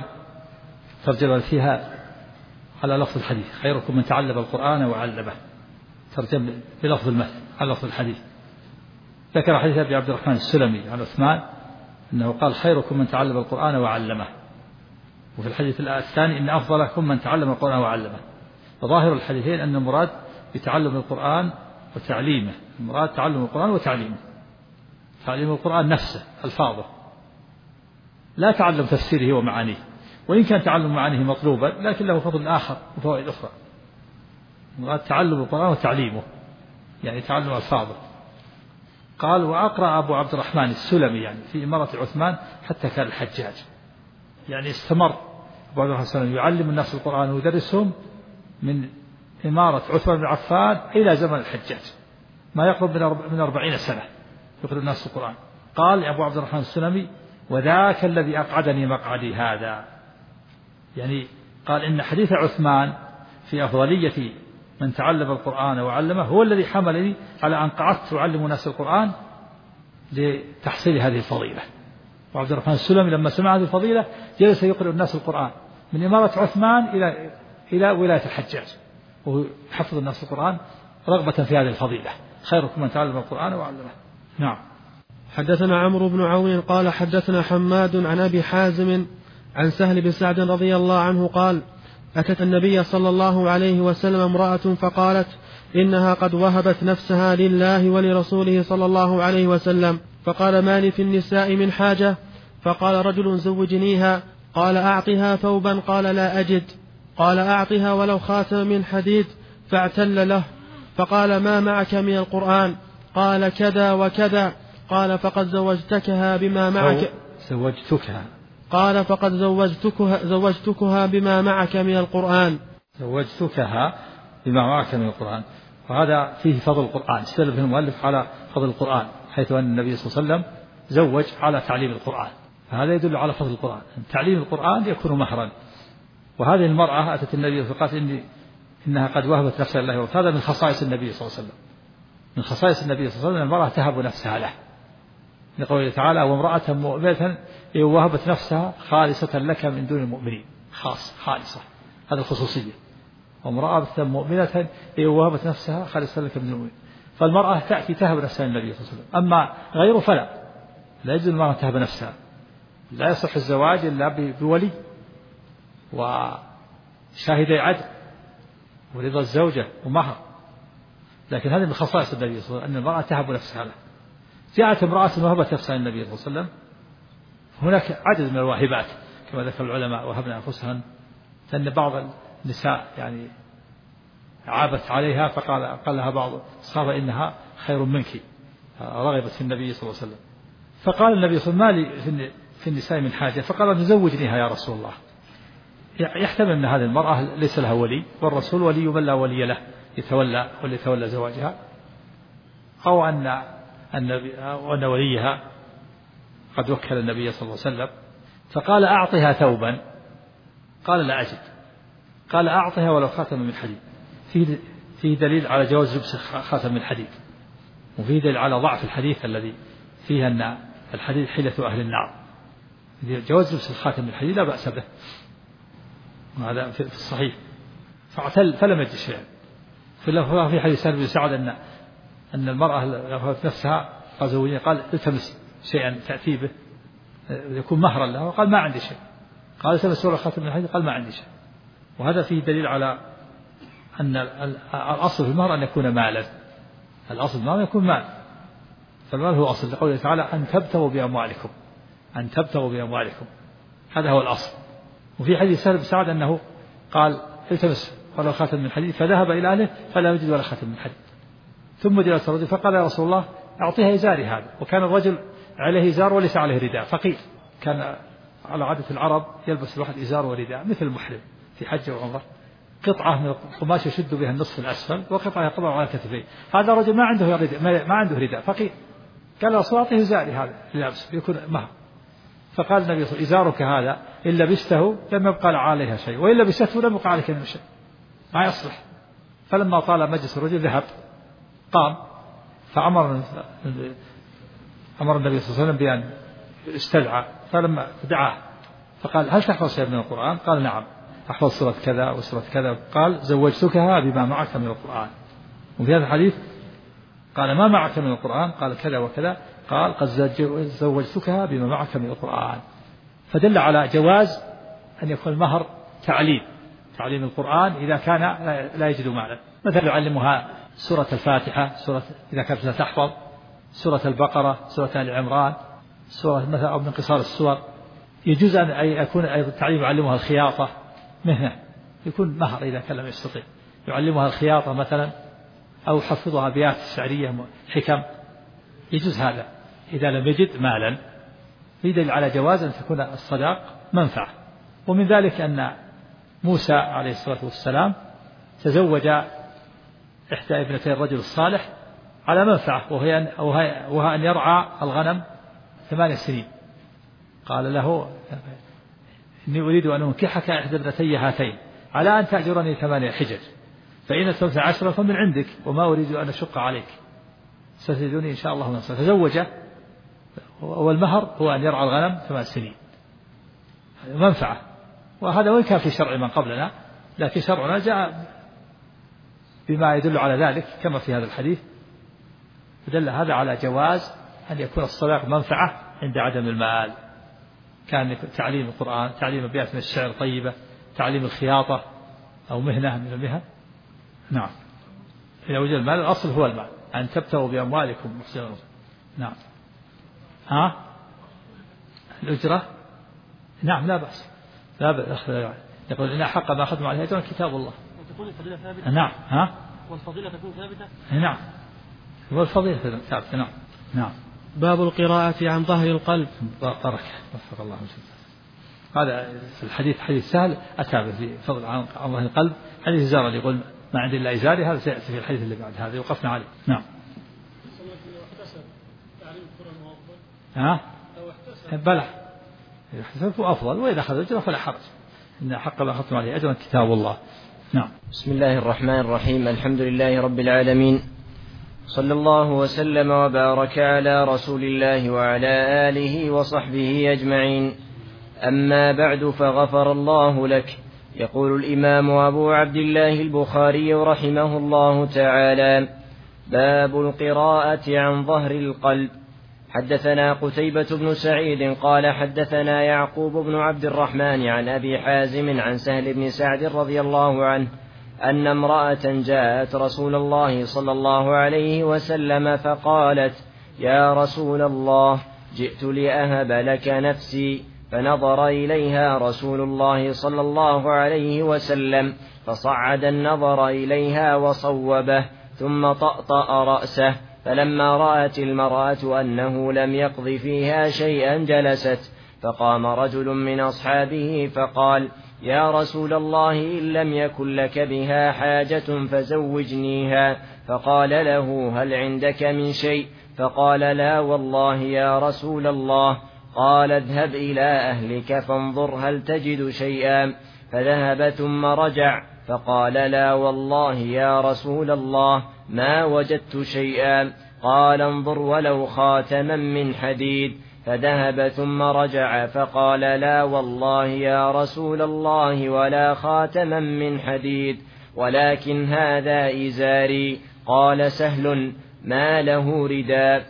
ترجمة فيها على لفظ الحديث: خيركم من تعلم القرآن وعلمه، ترجمة بلفظ المثل على لفظ الحديث. ذكر حديث أبي عبد الرحمن السلمي عن عثمان أنه قال: خيركم من تعلم القرآن وعلمه، وفي الحديث الثاني إن أفضلكم من تعلم القرآن وعلمه. فظاهر الحديثين أن المراد بتعلم القرآن وتعليمه، المراد تعلم القرآن وتعليمه، تعليم القرآن نفسه ألفاظه، لا تعلم تفسيره ومعانيه، وإن كان تعلم معانيه مطلوبا لكن له فضل آخر وفوائد أخرى. المراد تعلم القرآن وتعليمه يعني تعلم ألفاظه. قال وأقرأ أبو عبد الرحمن السلمي يعني في إمارة عثمان حتى كان الحجاج، يعني استمر أبو عبد الرحمن السلمي يعلم الناس القرآن ويدرسهم من إمارة عثمان بن عفان إلى زمن الحجاج، ما يقرب من 40 سنة يقرأ الناس القرآن. قال أبو عبد الرحمن السلمي وذاك الذي أقعدني مقعدي هذا، يعني قال إن حديث عثمان في أفضلية من تعلم القرآن وعلمه هو الذي حملني على أن قعدت أعلم الناس القرآن لتحصيل هذه الفضيلة. وعبد الرحمن السلمي لما سمع هذه الفضيلة جلس يقرأ الناس القرآن من إمارة عثمان إلى ولاية الحجاج، ويحفظ الناس القرآن رغبة في هذه الفضيلة. خيركم من تعلم القرآن وعلمه. نعم. حدثنا عمرو بن عون قال حدثنا حماد عن أبي حازم عن سهل بن سعد رضي الله عنه قال أتت النبي صلى الله عليه وسلم امرأة فقالت إنها قد وهبت نفسها لله ولرسوله صلى الله عليه وسلم، فقال ما لي في النساء من حاجة؟ فقال رجل زوجنيها. قال أعطها ثوبا؟ قال لا أجد. قال أعطها ولو خاتم من حديد، فاعتل له. فقال ما معك من القرآن؟ قال كذا وكذا. قال فقد زوجتكها بما معك. زوجتكها. قال فقد زوجتكها بما معك من القرآن. زوجتكها بما معك من القرآن. وهذا فيه فضل القرآن، استدل به المؤلف على فضل القرآن، حيث أن النبي صلى الله عليه وسلم زوج على تعليم القرآن، فهذا يدل على فضل القرآن. تعليم القرآن يكون مهرا. وهذه المرأة أتت النبي فقالت إنها قد وهبت نفسها لله، وهذا من خصائص النبي صلى الله عليه وسلم. من خصائص النبي صلى الله عليه وسلم المرأة تهب نفسها له، لقوله تعالى وامرأة مؤمنة إن وهبت نفسها خالصة لك من دون المؤمنين. خالصة، هذه الخصوصية. وامرأة مؤمنة إن وهبت نفسها خالصة لك من المؤمنين. فالمرأة تأتي تهب نفسها للنبي صلى الله عليه وسلم. أما غيره فلا، لا يجوز المرأة تهب نفسها، لا يصح الزواج إلا بولي وشاهدي عدل ورضا الزوجة ومهر. لكن هذه من خصائص النبي صلى الله عليه وسلم أن المرأة تهب نفسها له. جاءت امرأة وهبت نفسها للنبي صلى الله عليه وسلم. هناك عدد من الواهبات كما ذكر العلماء وهبنا أنفسهن، لأن بعض النساء يعني عابت عليها فقال لها بعض الصحابة إنها خير منك، رغبت في النبي صلى الله عليه وسلم. فقال النبي صلى الله عليه وسلم ما لي في النساء من حاجة؟ فقال نزوجنيها يا رسول الله. يحتمل أن هذه المرأة ليس لها ولي، والرسول ولي من لا ولي له يتولى زواجها، أو أن وليها قد وكل النبي صلى الله عليه وسلم. فقال أعطها ثوبا؟ قال لا أجد. قال أعطها ولو خاتم من حديد. فيه دليل على جواز لبس خاتم من حديد، وفيه دليل على ضعف الحديث الذي فيه أن الحديد حيلة أهل النار. جواز لبس الخاتم من الحديد لا بأس به، وهذا في الصحيح. فاعتل فلم يجد شيئا. في حديث سهل بن سعد أن المرأة لو نفسها قال زوجني، قال التمس شيئا تأتي به يكون مهرا لها، وقال ما عندي شيء. قال التمس ولا خاتم من الحديد، قال ما عندي شيء. وهذا فيه دليل على أن الأصل في المهر أن يكون مالا. الأصل في المهر يكون مال، فالمال هو أصل، لقوله تعالى أن تبتغوا بأموالكم، هذا هو الأصل. وفي حديث سهل بن سعد أنه قال التمس ولا خاتم من حديد، فذهب إلى أهله فلا يجد ولا خاتم من حديد. ثم جلس الرجل فقال يا رسول الله أعطيها إزاري هذا. وكان الرجل عليه إزار وليس عليه رداء، فقير، كان على عادة العرب يلبس الواحد إزار ورداء مثل المحرم في حج وعمرة، قطعة من القماش يشد بها النصف الأسفل وقطعة يقطع على كتفيه. هذا الرجل ما عنده رداء، فقير. قال رسول الله أعطيه إزاري هذا لابس يكون مهر. فقال النبي صلى الله عليه وسلم إزارك هذا إن لبسته لم يبقى عليها شيء، وإن لبسته لم يبقى عليك من شيء، ما يصلح. فلما طال مجلس الرجل ذهب، قام فأمر النبي صلى الله عليه وسلم بأن استدعى. فلما دعاه فقال هل تحفظ شيئا من القرآن؟ قال نعم أحفظ سورة كذا وسورة كذا. قال زوجتكها بما معك من القرآن. وفي هذا الحديث قال ما معك من القرآن؟ قال كذا وكذا. قال قد زوجتكها بما معك من القرآن. فدل على جواز أن يكون المهر تعليم القرآن إذا كان لا يجد مالا، مثلا يعلمها سورة الفاتحة، سورة إذا كانت لا تحفظ، سورة البقرة، سورة آل عمران، سورة مثلا أو من قصار السور. يجوز أن يكون التعليم يعلمها الخياطة مهنة، يكون مهر إذا كان لم يستطيع، يعلمها الخياطة مثلا، أو حفظها أبيات شعرية حكم، يجوز هذا إذا لم يجد مالا. يدل على جواز أن تكون الصداق منفعة. ومن ذلك أن موسى عليه الصلاة والسلام تزوج إحدى ابنتي الرجل الصالح على منفعة، وهي أن يرعى الغنم 8 سنين. قال له: إني أريد أن أنكحك إحدى ابنتي هاتين على أن تأجرني 8 حجج، فإن أتممت 10 فمن عندك، وما أريد أن أشق عليك، ستجدني إن شاء الله نصرا. فزوج، والمهر هو أن يرعى الغنم 8 سنين، منفعة. وهذا وإن كان في شرع من قبلنا، لكن شرعنا جاء بما يدل على ذلك كما في هذا الحديث. فدل هذا على جواز أن يكون الصداق منفعة عند عدم المال، كان تعليم القرآن، تعليم أبيات من الشعر طيبة، تعليم الخياطة أو مهنة من المهن. نعم، إذا وجد المال الأصل هو المال، أن تبتغوا بأموالكم محسنين. نعم. الأجرة نعم لا بأس، لا بأس. يقول إن حق ما أخذنا عليه أجرا كتاب الله. وتكون الفضيلة ثابتة. نعم. والفضيلة تكون ثابتة. نعم، والفضيلة ثابتة. نعم. نعم. باب القراءة عن ظهر القلب. بركة، وفق الله وسلم. هذا الحديث حديث سهل أتى به في فضل عن ظهر القلب. حديث زار يقول ما عند الله إزاري، هذا سيأتي في الحديث اللي بعد هذا وقفنا عليه. نعم. بلى يحتسب أفضل، وإذا أخذ أجره فلا حرج، إن حق ما أخذتم عليه أجرا كتاب الله. نعم. بسم الله الرحمن الرحيم. الحمد لله رب العالمين، صلى الله وسلم وبارك على رسول الله وعلى آله وصحبه أجمعين. أما بعد، فغفر الله لك. يقول الإمام أبو عبد الله البخاري رحمه الله تعالى: باب القراءة عن ظهر القلب. حدثنا قتيبة بن سعيد قال حدثنا يعقوب بن عبد الرحمن عن أبي حازم عن سهل بن سعد رضي الله عنه أن امرأة جاءت رسول الله صلى الله عليه وسلم فقالت: يا رسول الله، جئت لأهب لك نفسي. فنظر إليها رسول الله صلى الله عليه وسلم فصعد النظر إليها وصوبه، ثم طأطأ رأسه. فلما رأت المرأة أنه لم يقض فيها شيئا جلست. فقام رجل من أصحابه فقال: يا رسول الله، إن لم يكن لك بها حاجة فزوجنيها. فقال له: هل عندك من شيء؟ فقال: لا والله يا رسول الله. قال: اذهب إلى أهلك فانظر هل تجد شيئا. فذهب ثم رجع فقال: لا والله يا رسول الله، ما وجدت شيئا. قال: انظر ولو خاتما من حديد. فذهب ثم رجع فقال: لا والله يا رسول الله، ولا خاتما من حديد، ولكن هذا إزاري. قال سهل: ما له رداء؟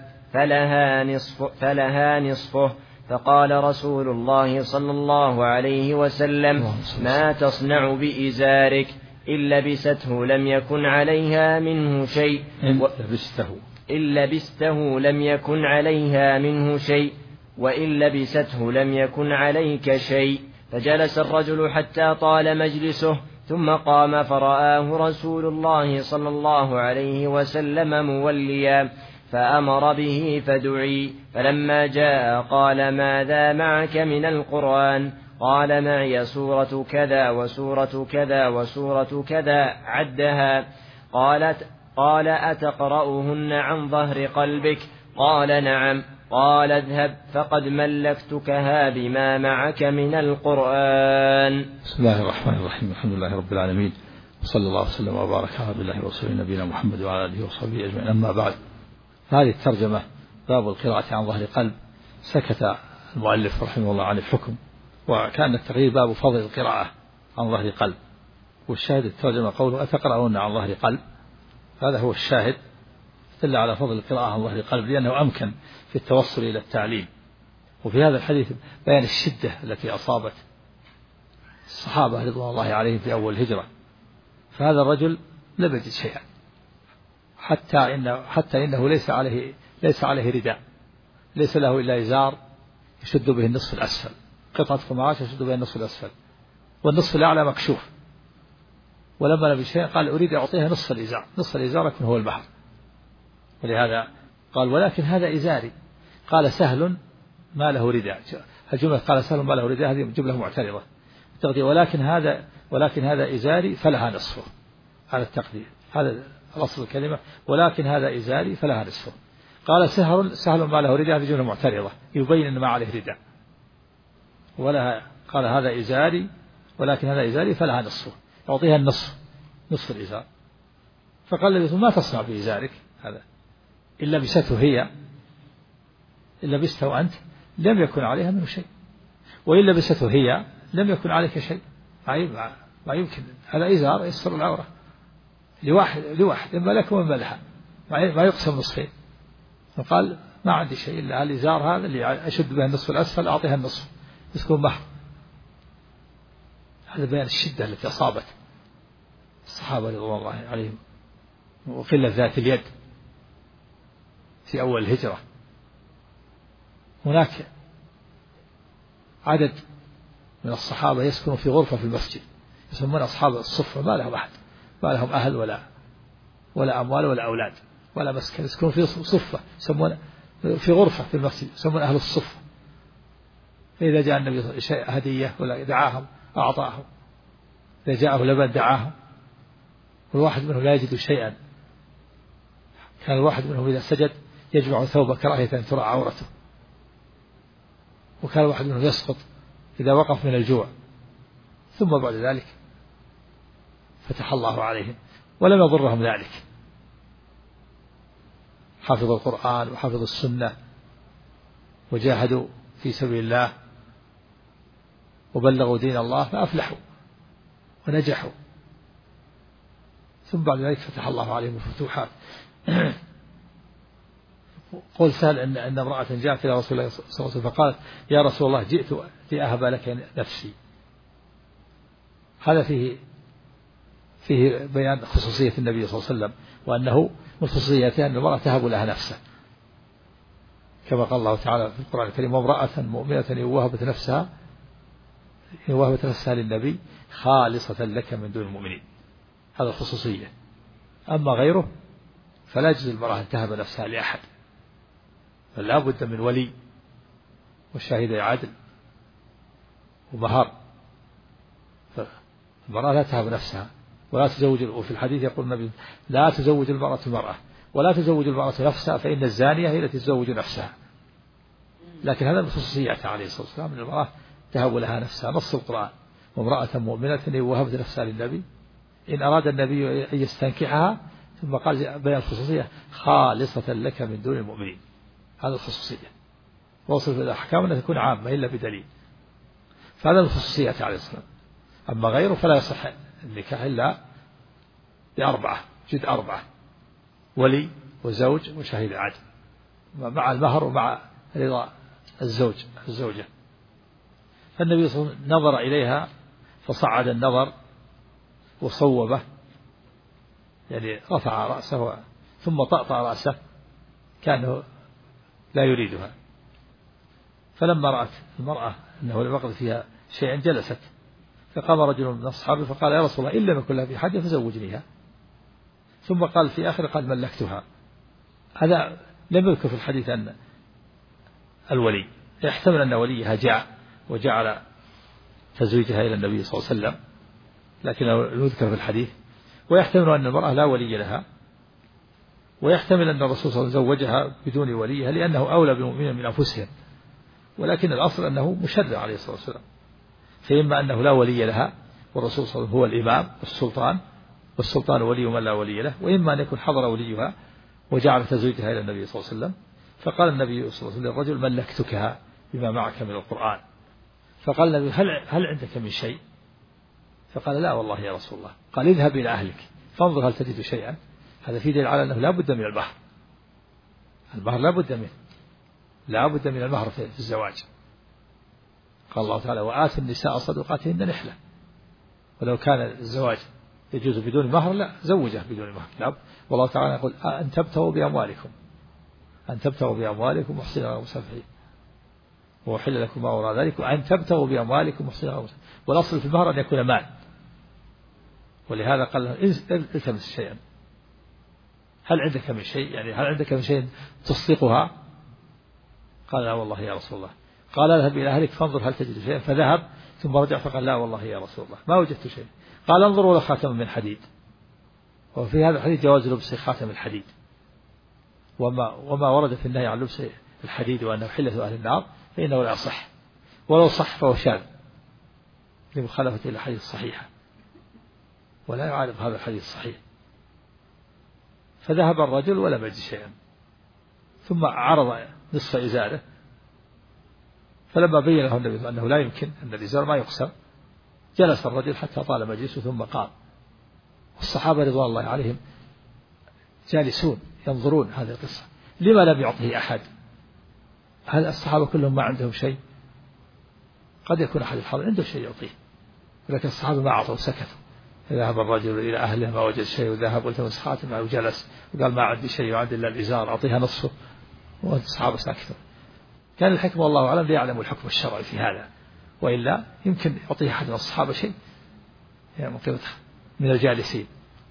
فلها نصفه. فقال رسول الله صلى الله عليه وسلم: ما تصنع بإزارك؟ إن لبسته لم يكن عليها منه شيء، إن لبسته لم يكن عليها منه شيء، وإن لبسته لم يكن عليك شيء. فجلس الرجل حتى طال مجلسه، ثم قام فرآه رسول الله صلى الله عليه وسلم موليا، فأمر به فدعي. فلما جاء قال: ماذا معك من القرآن؟ قال: معي سورة كذا وسورة كذا وسورة كذا، عدها. قال: أتقرأهن عن ظهر قلبك؟ قال: نعم. قال: اذهب فقد ملكتكها بما معك من القرآن. بسم الله الرحمن الرحيم. الحمد لله رب العالمين، وصلى الله وسلم وبارك على عبد الله ورسوله نبينا محمد وعلى آله وصحبه أجمعين. أما بعد، هذه الترجمة باب القراءة عن ظهر قلب. سكت المؤلف رحمه الله عن الحكم، وكان التغيير باب فضل القراءة عن ظهر قلب. والشاهد الترجمة قوله: أتقرأون عن ظهر قلب. هذا هو الشاهد، دل على فضل القراءة عن ظهر قلب، لأنه أمكن في التوصل إلى التعليم. وفي هذا الحديث بيان الشدة التي أصابت الصحابة رضوان الله عليهم في أول الهجرة، فهذا الرجل لم يجد شيئا حتى إنه ليس عليه رداء، ليس له إلا إزار يشد به النصف الأسفل، قطعة قماش يشد به النصف الأسفل والنصف الأعلى مكشوف. ولما لم يجد شيئا قال أريد أعطيها نصف الإزار، نصف الإزار يكون هو المهر. ولهذا قال ولكن هذا إزاري. قال سهل ما له رداء، الجملة قال سهل ما له رداء هذه جملة معترضة تقدير ولكن هذا إزاري فلها نصفه، هذا التقدير، هذا أصل الكلمة، ولكن هذا إزاري فلها نصفه. قال سهل ما له رداء هذه جملة معترضة يبين أن ما عليه رداء، قال هذا إزاري ولكن هذا إزاري فلها نصفه، يعطيها نصف الإزار. فقال النبي ما تصنع بإزارك هذا؟ إن لبسته هي، إن لبسته أنت لم يكن عليها منه شيء، وإن لبسته هي لم يكن عليك شيء. ما يمكن، هذا إزار يستر العورة لواحد إما لك وإما لها، ما يقسم نصفين. فقال ما عندي شيء إلا الإزار هذا اللي أشد به النصف الأسفل أعطيها النصف يكون مهر. هذا بيان الشدة التي أصابت الصحابة رضوان الله عليهم وقلة ذات اليد في أول الهجرة. هناك عدد من الصحابة يسكنوا في غرفة في المسجد يسمون أصحاب الصفة، ما لهم أحد، ما لهم أهل ولا أموال ولا أولاد ولا مسكن، يسكنون في صفة يسمون في غرفة في المسجد يسمون أهل الصفة. فإذا جاء النبي شيء هدية ولا دعاهم أعطاهم، إذا جاءه لبن دعاهم. والواحد منهم لا يجد شيئا، كان الواحد منهم إذا سجد يجمع ثوبه كراهية أن ترى عورته، وكان الواحد منهم يسقط إذا وقف من الجوع. ثم بعد ذلك فتح الله عليهم ولم يضرهم ذلك، حفظوا القرآن وحفظوا السنة وجاهدوا في سبيل الله وبلغوا دين الله فأفلحوا ونجحوا. ثم بعد ذلك فتح الله عليهم الفتوحات. قول سهل أن امرأة جاءت إلى رسول الله صلى الله عليه وسلم فقالت يا رسول الله جئت لأهب لك نفسي. هذا فيه بيان خصوصية النبي صلى الله عليه وسلم، وأنه من خصوصيته أن المرأة تهب لها نفسها، كما قال الله تعالى في القرآن الكريم وامرأة مؤمنة إن وهبت نفسها للنبي خالصة لك من دون المؤمنين. هذا الخصوصية. أما غيره فلا يجوز المرأة أن تهب نفسها لأحد، بل لا بد من ولي وشاهد عدل ومهر. المرأة لا تهب نفسها ولا تزوج. وفي الحديث يقول النبي لا تزوج المرأة المرأة ولا تزوج المرأة نفسها فإن الزانية هي التي تزوج نفسها. لكن هذا من خصوصياتها عليه الصلاة والسلام، أن المرأة تهب لها نفسها. نص القرآن وامرأة مؤمنة إن وهبت نفسها للنبي إن أراد النبي أن يستنكحها، ثم قال بين الخصوصية خالصة لك من دون المؤمنين. هذا الخصوصية، وصف الأحكام أن تكون عامة إلا بدليل. فهذا من خصوصيات عليه الصلاة والسلام. أما غيره فلا يصح النكاح إلا ب4 جد 4 ولي وزوج وشهيد عدل مع المهر ومع رضا الزوجة. فالنبي صلى الله عليه وسلم نظر إليها فصعد النظر وصوبه، يعني رفع رأسه ثم طأطأ رأسه كأنه لا يريدها. فلما رأت المرأة أنه لم يقض فيها شيئا جلست، فقام رجل من أصحابه فقال يا رسول الله إن لم يكن لها في حاجة فزوجنيها. ثم قال في آخر قال ملكتها. هذا لم يذكر في الحديث أن الولي، يحتمل أن وليها جاء وجعل تزويجها إلى النبي صلى الله عليه وسلم، لكنه يذكر في الحديث. ويحتمل أن المرأة لا ولي لها، ويحتمل أن الرسول صلى الله عليه وسلم زوجها بدون وليها لأنه أولى بالمؤمنين من أنفسهم، ولكن الأصل أنه مشرع عليه الصلاة والسلام. فإما أنه لا ولي لها والرسول صلى الله عليه وسلم هو الإمام والسلطان ولي من لا ولي له، وإما أن يكون حضر وليها وجعل تزويجها إلى النبي صلى الله عليه وسلم. فقال النبي صلى الله عليه وسلم للرجل ملكتكها بما معك من القرآن. فقال النبي هل عندك من شيء؟ فقال لا والله يا رسول الله. قال اذهب إلى أهلك فانظر هل تجد شيئا. هذا في دليل على أنه لا بد من المهر. المهر لا بد من المهر في الزواج. قال الله تعالى وآتوا النساء صدقاتهن نحلة ولو كان الزواج يجوز بدون مهر لا زوجه بدون مهر. لا، والله تعالى يقول أن تبتغوا بأموالكم، أن تبتغوا بأموالكم محسنين غير مسافحين، وأحل لكم ما وراء ذلك، وأن تبتغوا بأموالكم محسنين غير مسافحين. والأصل في المهر أن يكون مال، ولهذا قال التمس شيئا، هل عندك من شيء، يعني هل عندك من شيء تصدقها؟ قال لا والله يا رسول الله. قال اذهب إلى أهلك فانظر هل تجد شيئا، فذهب ثم رجع فقال لا والله يا رسول الله ما وجدت شيء. قال انظر ولا خاتم من حديد. وفي هذا الحديث جواز لبس خاتم الحديد، وما ورد في النهي عن لبس الحديد وأنه حلة أهل النار فإنه لا يصح، ولو صح فهو شاذ لمخالفة الأحاديث الصحيحة، ولا يعارض هذا الحديث الصحيح. فذهب الرجل ولم يجد شيئا، ثم عرض نصف إزاره، فلما بين له النبي أنه لا يمكن أن الإزار ما يقسم، جلس الرجل حتى طال مجلسه ثم قام. والصحابة رضوان الله عليهم جالسون ينظرون هذه القصة، لما لم يعطه أحد؟ هل الصحابة كلهم ما عندهم شيء؟ قد يكون أحد الحاضر عنده شيء يعطيه، ولكن الصحابة ما أعطوا، سكتوا. ذهب الرجل إلى أهله ما وجد شيء، وذهب والتمس خاتمه وجلس وقال ما عندي شيء وعندي إلا الإزار أعطيها نصفه، والصحابة ساكتون. كان الحكمة والله أعلم ليعلموا الحكم الشرعي في هذا، وإلا يمكن يعطيه أحد من الصحابة شيء يعني من الجالسين.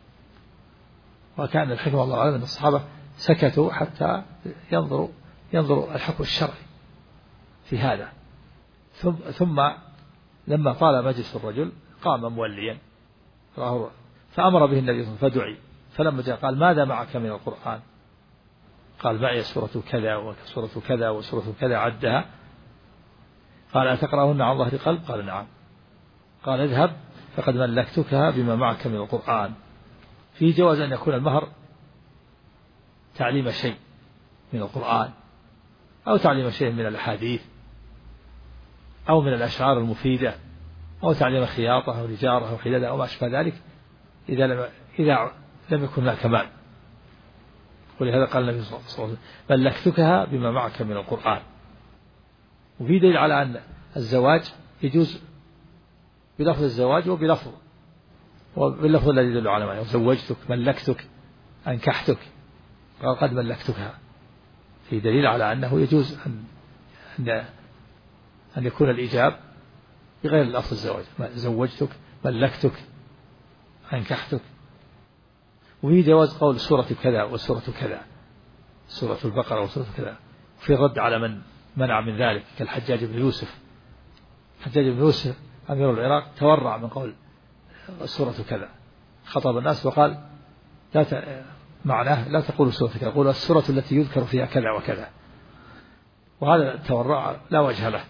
وكان الحكمة والله أعلم أن الصحابة سكتوا حتى ينظروا الحكم الشرعي في هذا. ثم لما طال مجلس الرجل قام موليا فأمر به النبي صلى الله عليه وسلم فدعي، فلما جاء قال ماذا معك من القرآن؟ قال معي سورة كذا وسورة كذا وسورة كذا عدها. قال أتقرأهن عن ظهر قلب؟ قال نعم. قال اذهب فقد ملكتكها بما معك من القرآن. في جواز أن يكون المهر تعليم شيء من القرآن، أو تعليم شيء من الأحاديث، أو من الأشعار المفيدة، أو تعليم خياطة أو نجارة أو حدادة أو ما أشبه ذلك، إذا لم يكن هناك مال. ولهذا قال النبي صلى الله عليه وسلم ملكتكها بما معك من القرآن. وفي دليل على أن الزواج يجوز بلفظ الزواج وباللفظ الذي يدل على معنى زوجتك، ملكتك، أنكحتك. قال قد ملكتكها، في دليل على أنه يجوز أن يكون الإيجاب بغير لفظ الزواج، زوجتك، ملكتك، أنكحتك. وفي جواز قول سورة كذا وسورة كذا، سورة البقرة وسورة كذا، في الرد على من منع من ذلك كالحجاج بن يوسف. الحجاج بن يوسف أمير العراق تورع من قول سورة كذا، خطب الناس وقال معناه لا تقول سورة كذا، قول السورة التي يذكر فيها كذا وكذا. وهذا التورع لا وجه له،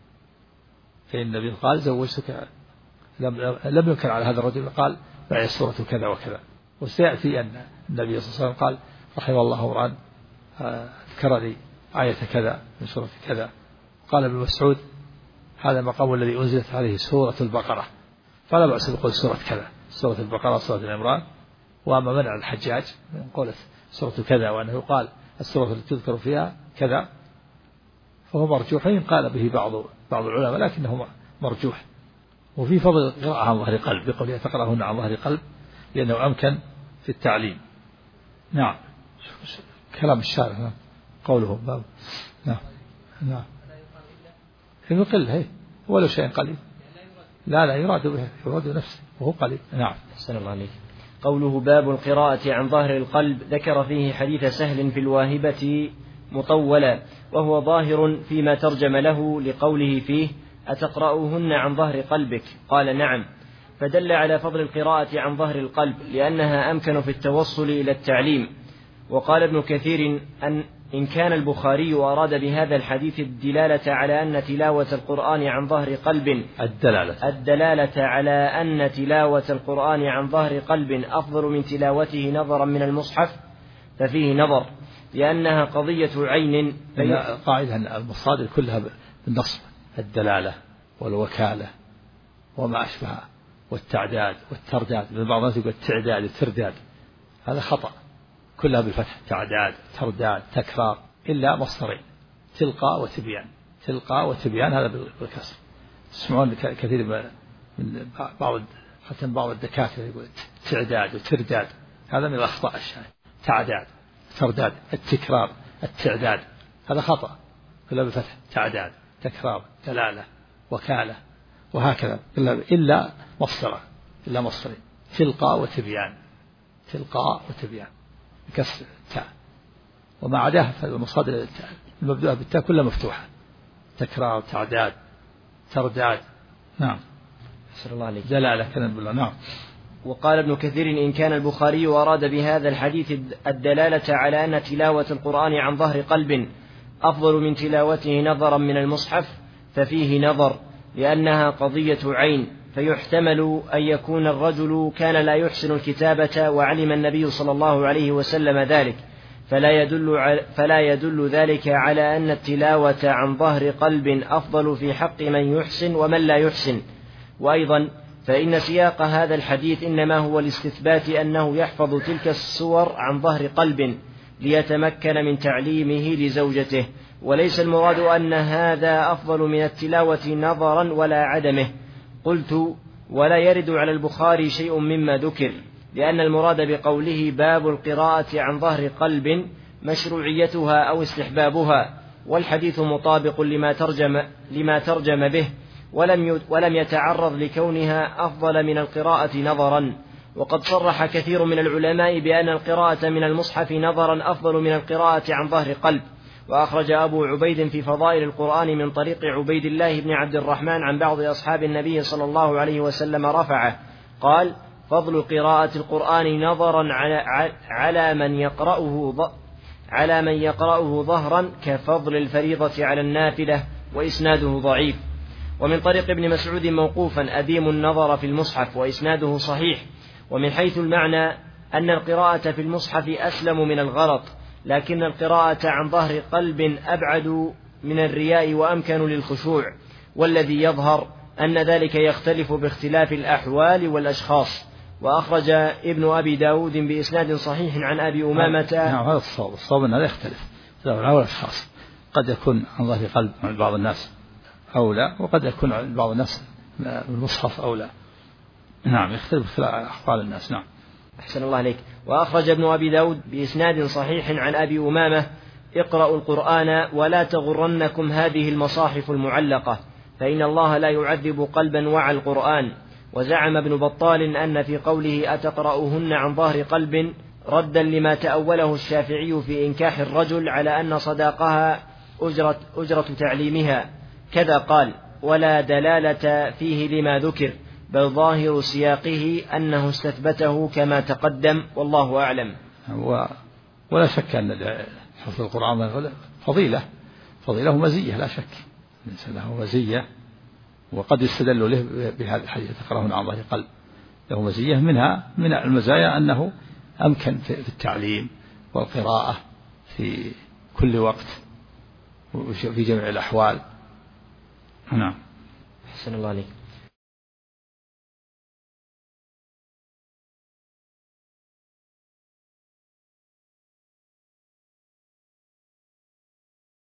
فإن النبي قال زوجتك، لم ينكر على هذا الرجل، قال معي سورة كذا وكذا. وسيأتي أن النبي صلى الله عليه وسلم قال رحم الله امرأ ذكر لي آية كذا من سورة كذا. قال ابن مسعود هذا المقام الذي أنزلت عليه سورة البقرة، فلا بأس بقول سورة كذا، سورة البقرة، سورة العمران. وأما منع الحجاج من قولة سورة كذا وأنه يقال السورة التي تذكر فيها كذا فهو مرجوح، إن قال به بعض العلماء لكنه مرجوح. وفي فضل القراءة عن ظهر قلب بقوله تقرأهن عن ظهر قلب لأنه أمكن في التعليم. نعم، كلام الشارع قوله نعم يقل هي ولو شيء قليل، لا يراد به، يراد نفسه وهو قليل. نعم. أحسن الله عليك. قوله باب القراءة عن ظهر القلب ذكر فيه حديث سهل في الواهبة مطولا، وهو ظاهر فيما ترجم له لقوله فيه أتقرأهن عن ظهر قلبك؟ قال نعم، فدل على فضل القراءة عن ظهر القلب لأنها أمكن في التوصل إلى التعليم. وقال ابن كثير إن كان البخاري أراد بهذا الحديث الدلالة على أن تلاوة القرآن عن ظهر قلب الدلالة على أن تلاوة القرآن عن ظهر قلب أفضل من تلاوته نظرا من المصحف ففيه نظر، لأنها قضية عين. قاعدة أن المصادر كلها بالنصب، الدلالة والوكالة وما أشبهها، والتعداد والترداد، من بعض الناس يقول التعداد والترداد، هذا خطأ، كلها بالفتح، تعداد، ترداد، تكرار، إلا مصدرين، تلقاء وتبيان. تلقاء وتبيان هذا بالكسر. تسمعون كثير من بعض حتى بعض الدكاترة يقول تعداد وترداد، هذا من الأخطاء الشائعة. تعداد، ترداد، التكرار، التعداد، هذا خطأ، إلا بفتح تعداد، تكرار، دلالة، وكالة، وهكذا، إلا مصدر، إلا مصدر، تلقاء وتبيان، تلقاء وتبيان بكسر التاء، وما عداه فالمصادر المبدوءة بالتاء كلها مفتوحة، تكرار، تعداد، ترداد. نعم. أحسن الله عليك. دلالة كلام بالله. نعم. وقال ابن كثير: إن كان البخاري أراد بهذا الحديث الدلالة على أن تلاوة القرآن عن ظهر قلب أفضل من تلاوته نظرا من المصحف ففيه نظر، لأنها قضية عين، فيحتمل أن يكون الرجل كان لا يحسن الكتابة وعلم النبي صلى الله عليه وسلم ذلك، فلا يدل ذلك على أن التلاوة عن ظهر قلب أفضل في حق من يحسن ومن لا يحسن. وأيضا فإن سياق هذا الحديث إنما هو لاستثبات أنه يحفظ تلك السور عن ظهر قلب ليتمكن من تعليمه لزوجته، وليس المراد أن هذا أفضل من التلاوة نظرا ولا عدمه. قلت: ولا يرد على البخاري شيء مما ذكر، لأن المراد بقوله باب القراءة عن ظهر قلب مشروعيتها أو استحبابها، والحديث مطابق لما ترجم به، ولم يتعرض لكونها أفضل من القراءة نظرا. وقد صرح كثير من العلماء بأن القراءة من المصحف نظرا أفضل من القراءة عن ظهر قلب. وأخرج أبو عبيد في فضائل القرآن من طريق عبيد الله بن عبد الرحمن عن بعض أصحاب النبي صلى الله عليه وسلم رفعه، قال: فضل قراءة القرآن نظرا على من يقرأه ظهرا كفضل الفريضة على النافلة، وإسناده ضعيف. ومن طريق ابن مسعود موقوفا: أديم النظر في المصحف، وإسناده صحيح. ومن حيث المعنى أن القراءة في المصحف أسلم من الغلط، لكن القراءة عن ظهر قلب أبعد من الرياء وأمكن للخشوع، والذي يظهر أن ذلك يختلف باختلاف الأحوال والأشخاص. وأخرج ابن أبي داود بإسناد صحيح عن أبي أمامة. نعم، هذا الصواب أن هذا يختلف الأحوال والأشخاص، قد يكون عن ظهر قلب عند بعض الناس أولى، وقد يكون عند بعض الناس المصحف أولى. نعم، يختلف أحوال الناس. نعم. أحسن الله عليك. وأخرج ابن أبي داود بإسناد صحيح عن أبي أمامة: اقرأوا القرآن ولا تغرنكم هذه المصاحف المعلقة، فإن الله لا يعذب قلبا وعى القرآن. وزعم ابن بطال أن في قوله أتقرأهن عن ظهر قلب ردا لما تأوله الشافعي في إنكاح الرجل على أن صداقها أجرة تعليمها، كذا قال: ولا دلالة فيه لما ذكر، بل ظاهر سياقه أنه استثبته كما تقدم، والله أعلم. ولا شك أن حفظ القرآن فضيلة ومزية، لا شك له مزية، وقد يستدل له بهذا الحديث تقرأه عن ظهر قلب، له مزية، منها من المزايا أنه أمكن في التعليم والقراءة في كل وقت وفي جميع الأحوال. نعم. أحسن الله عليك.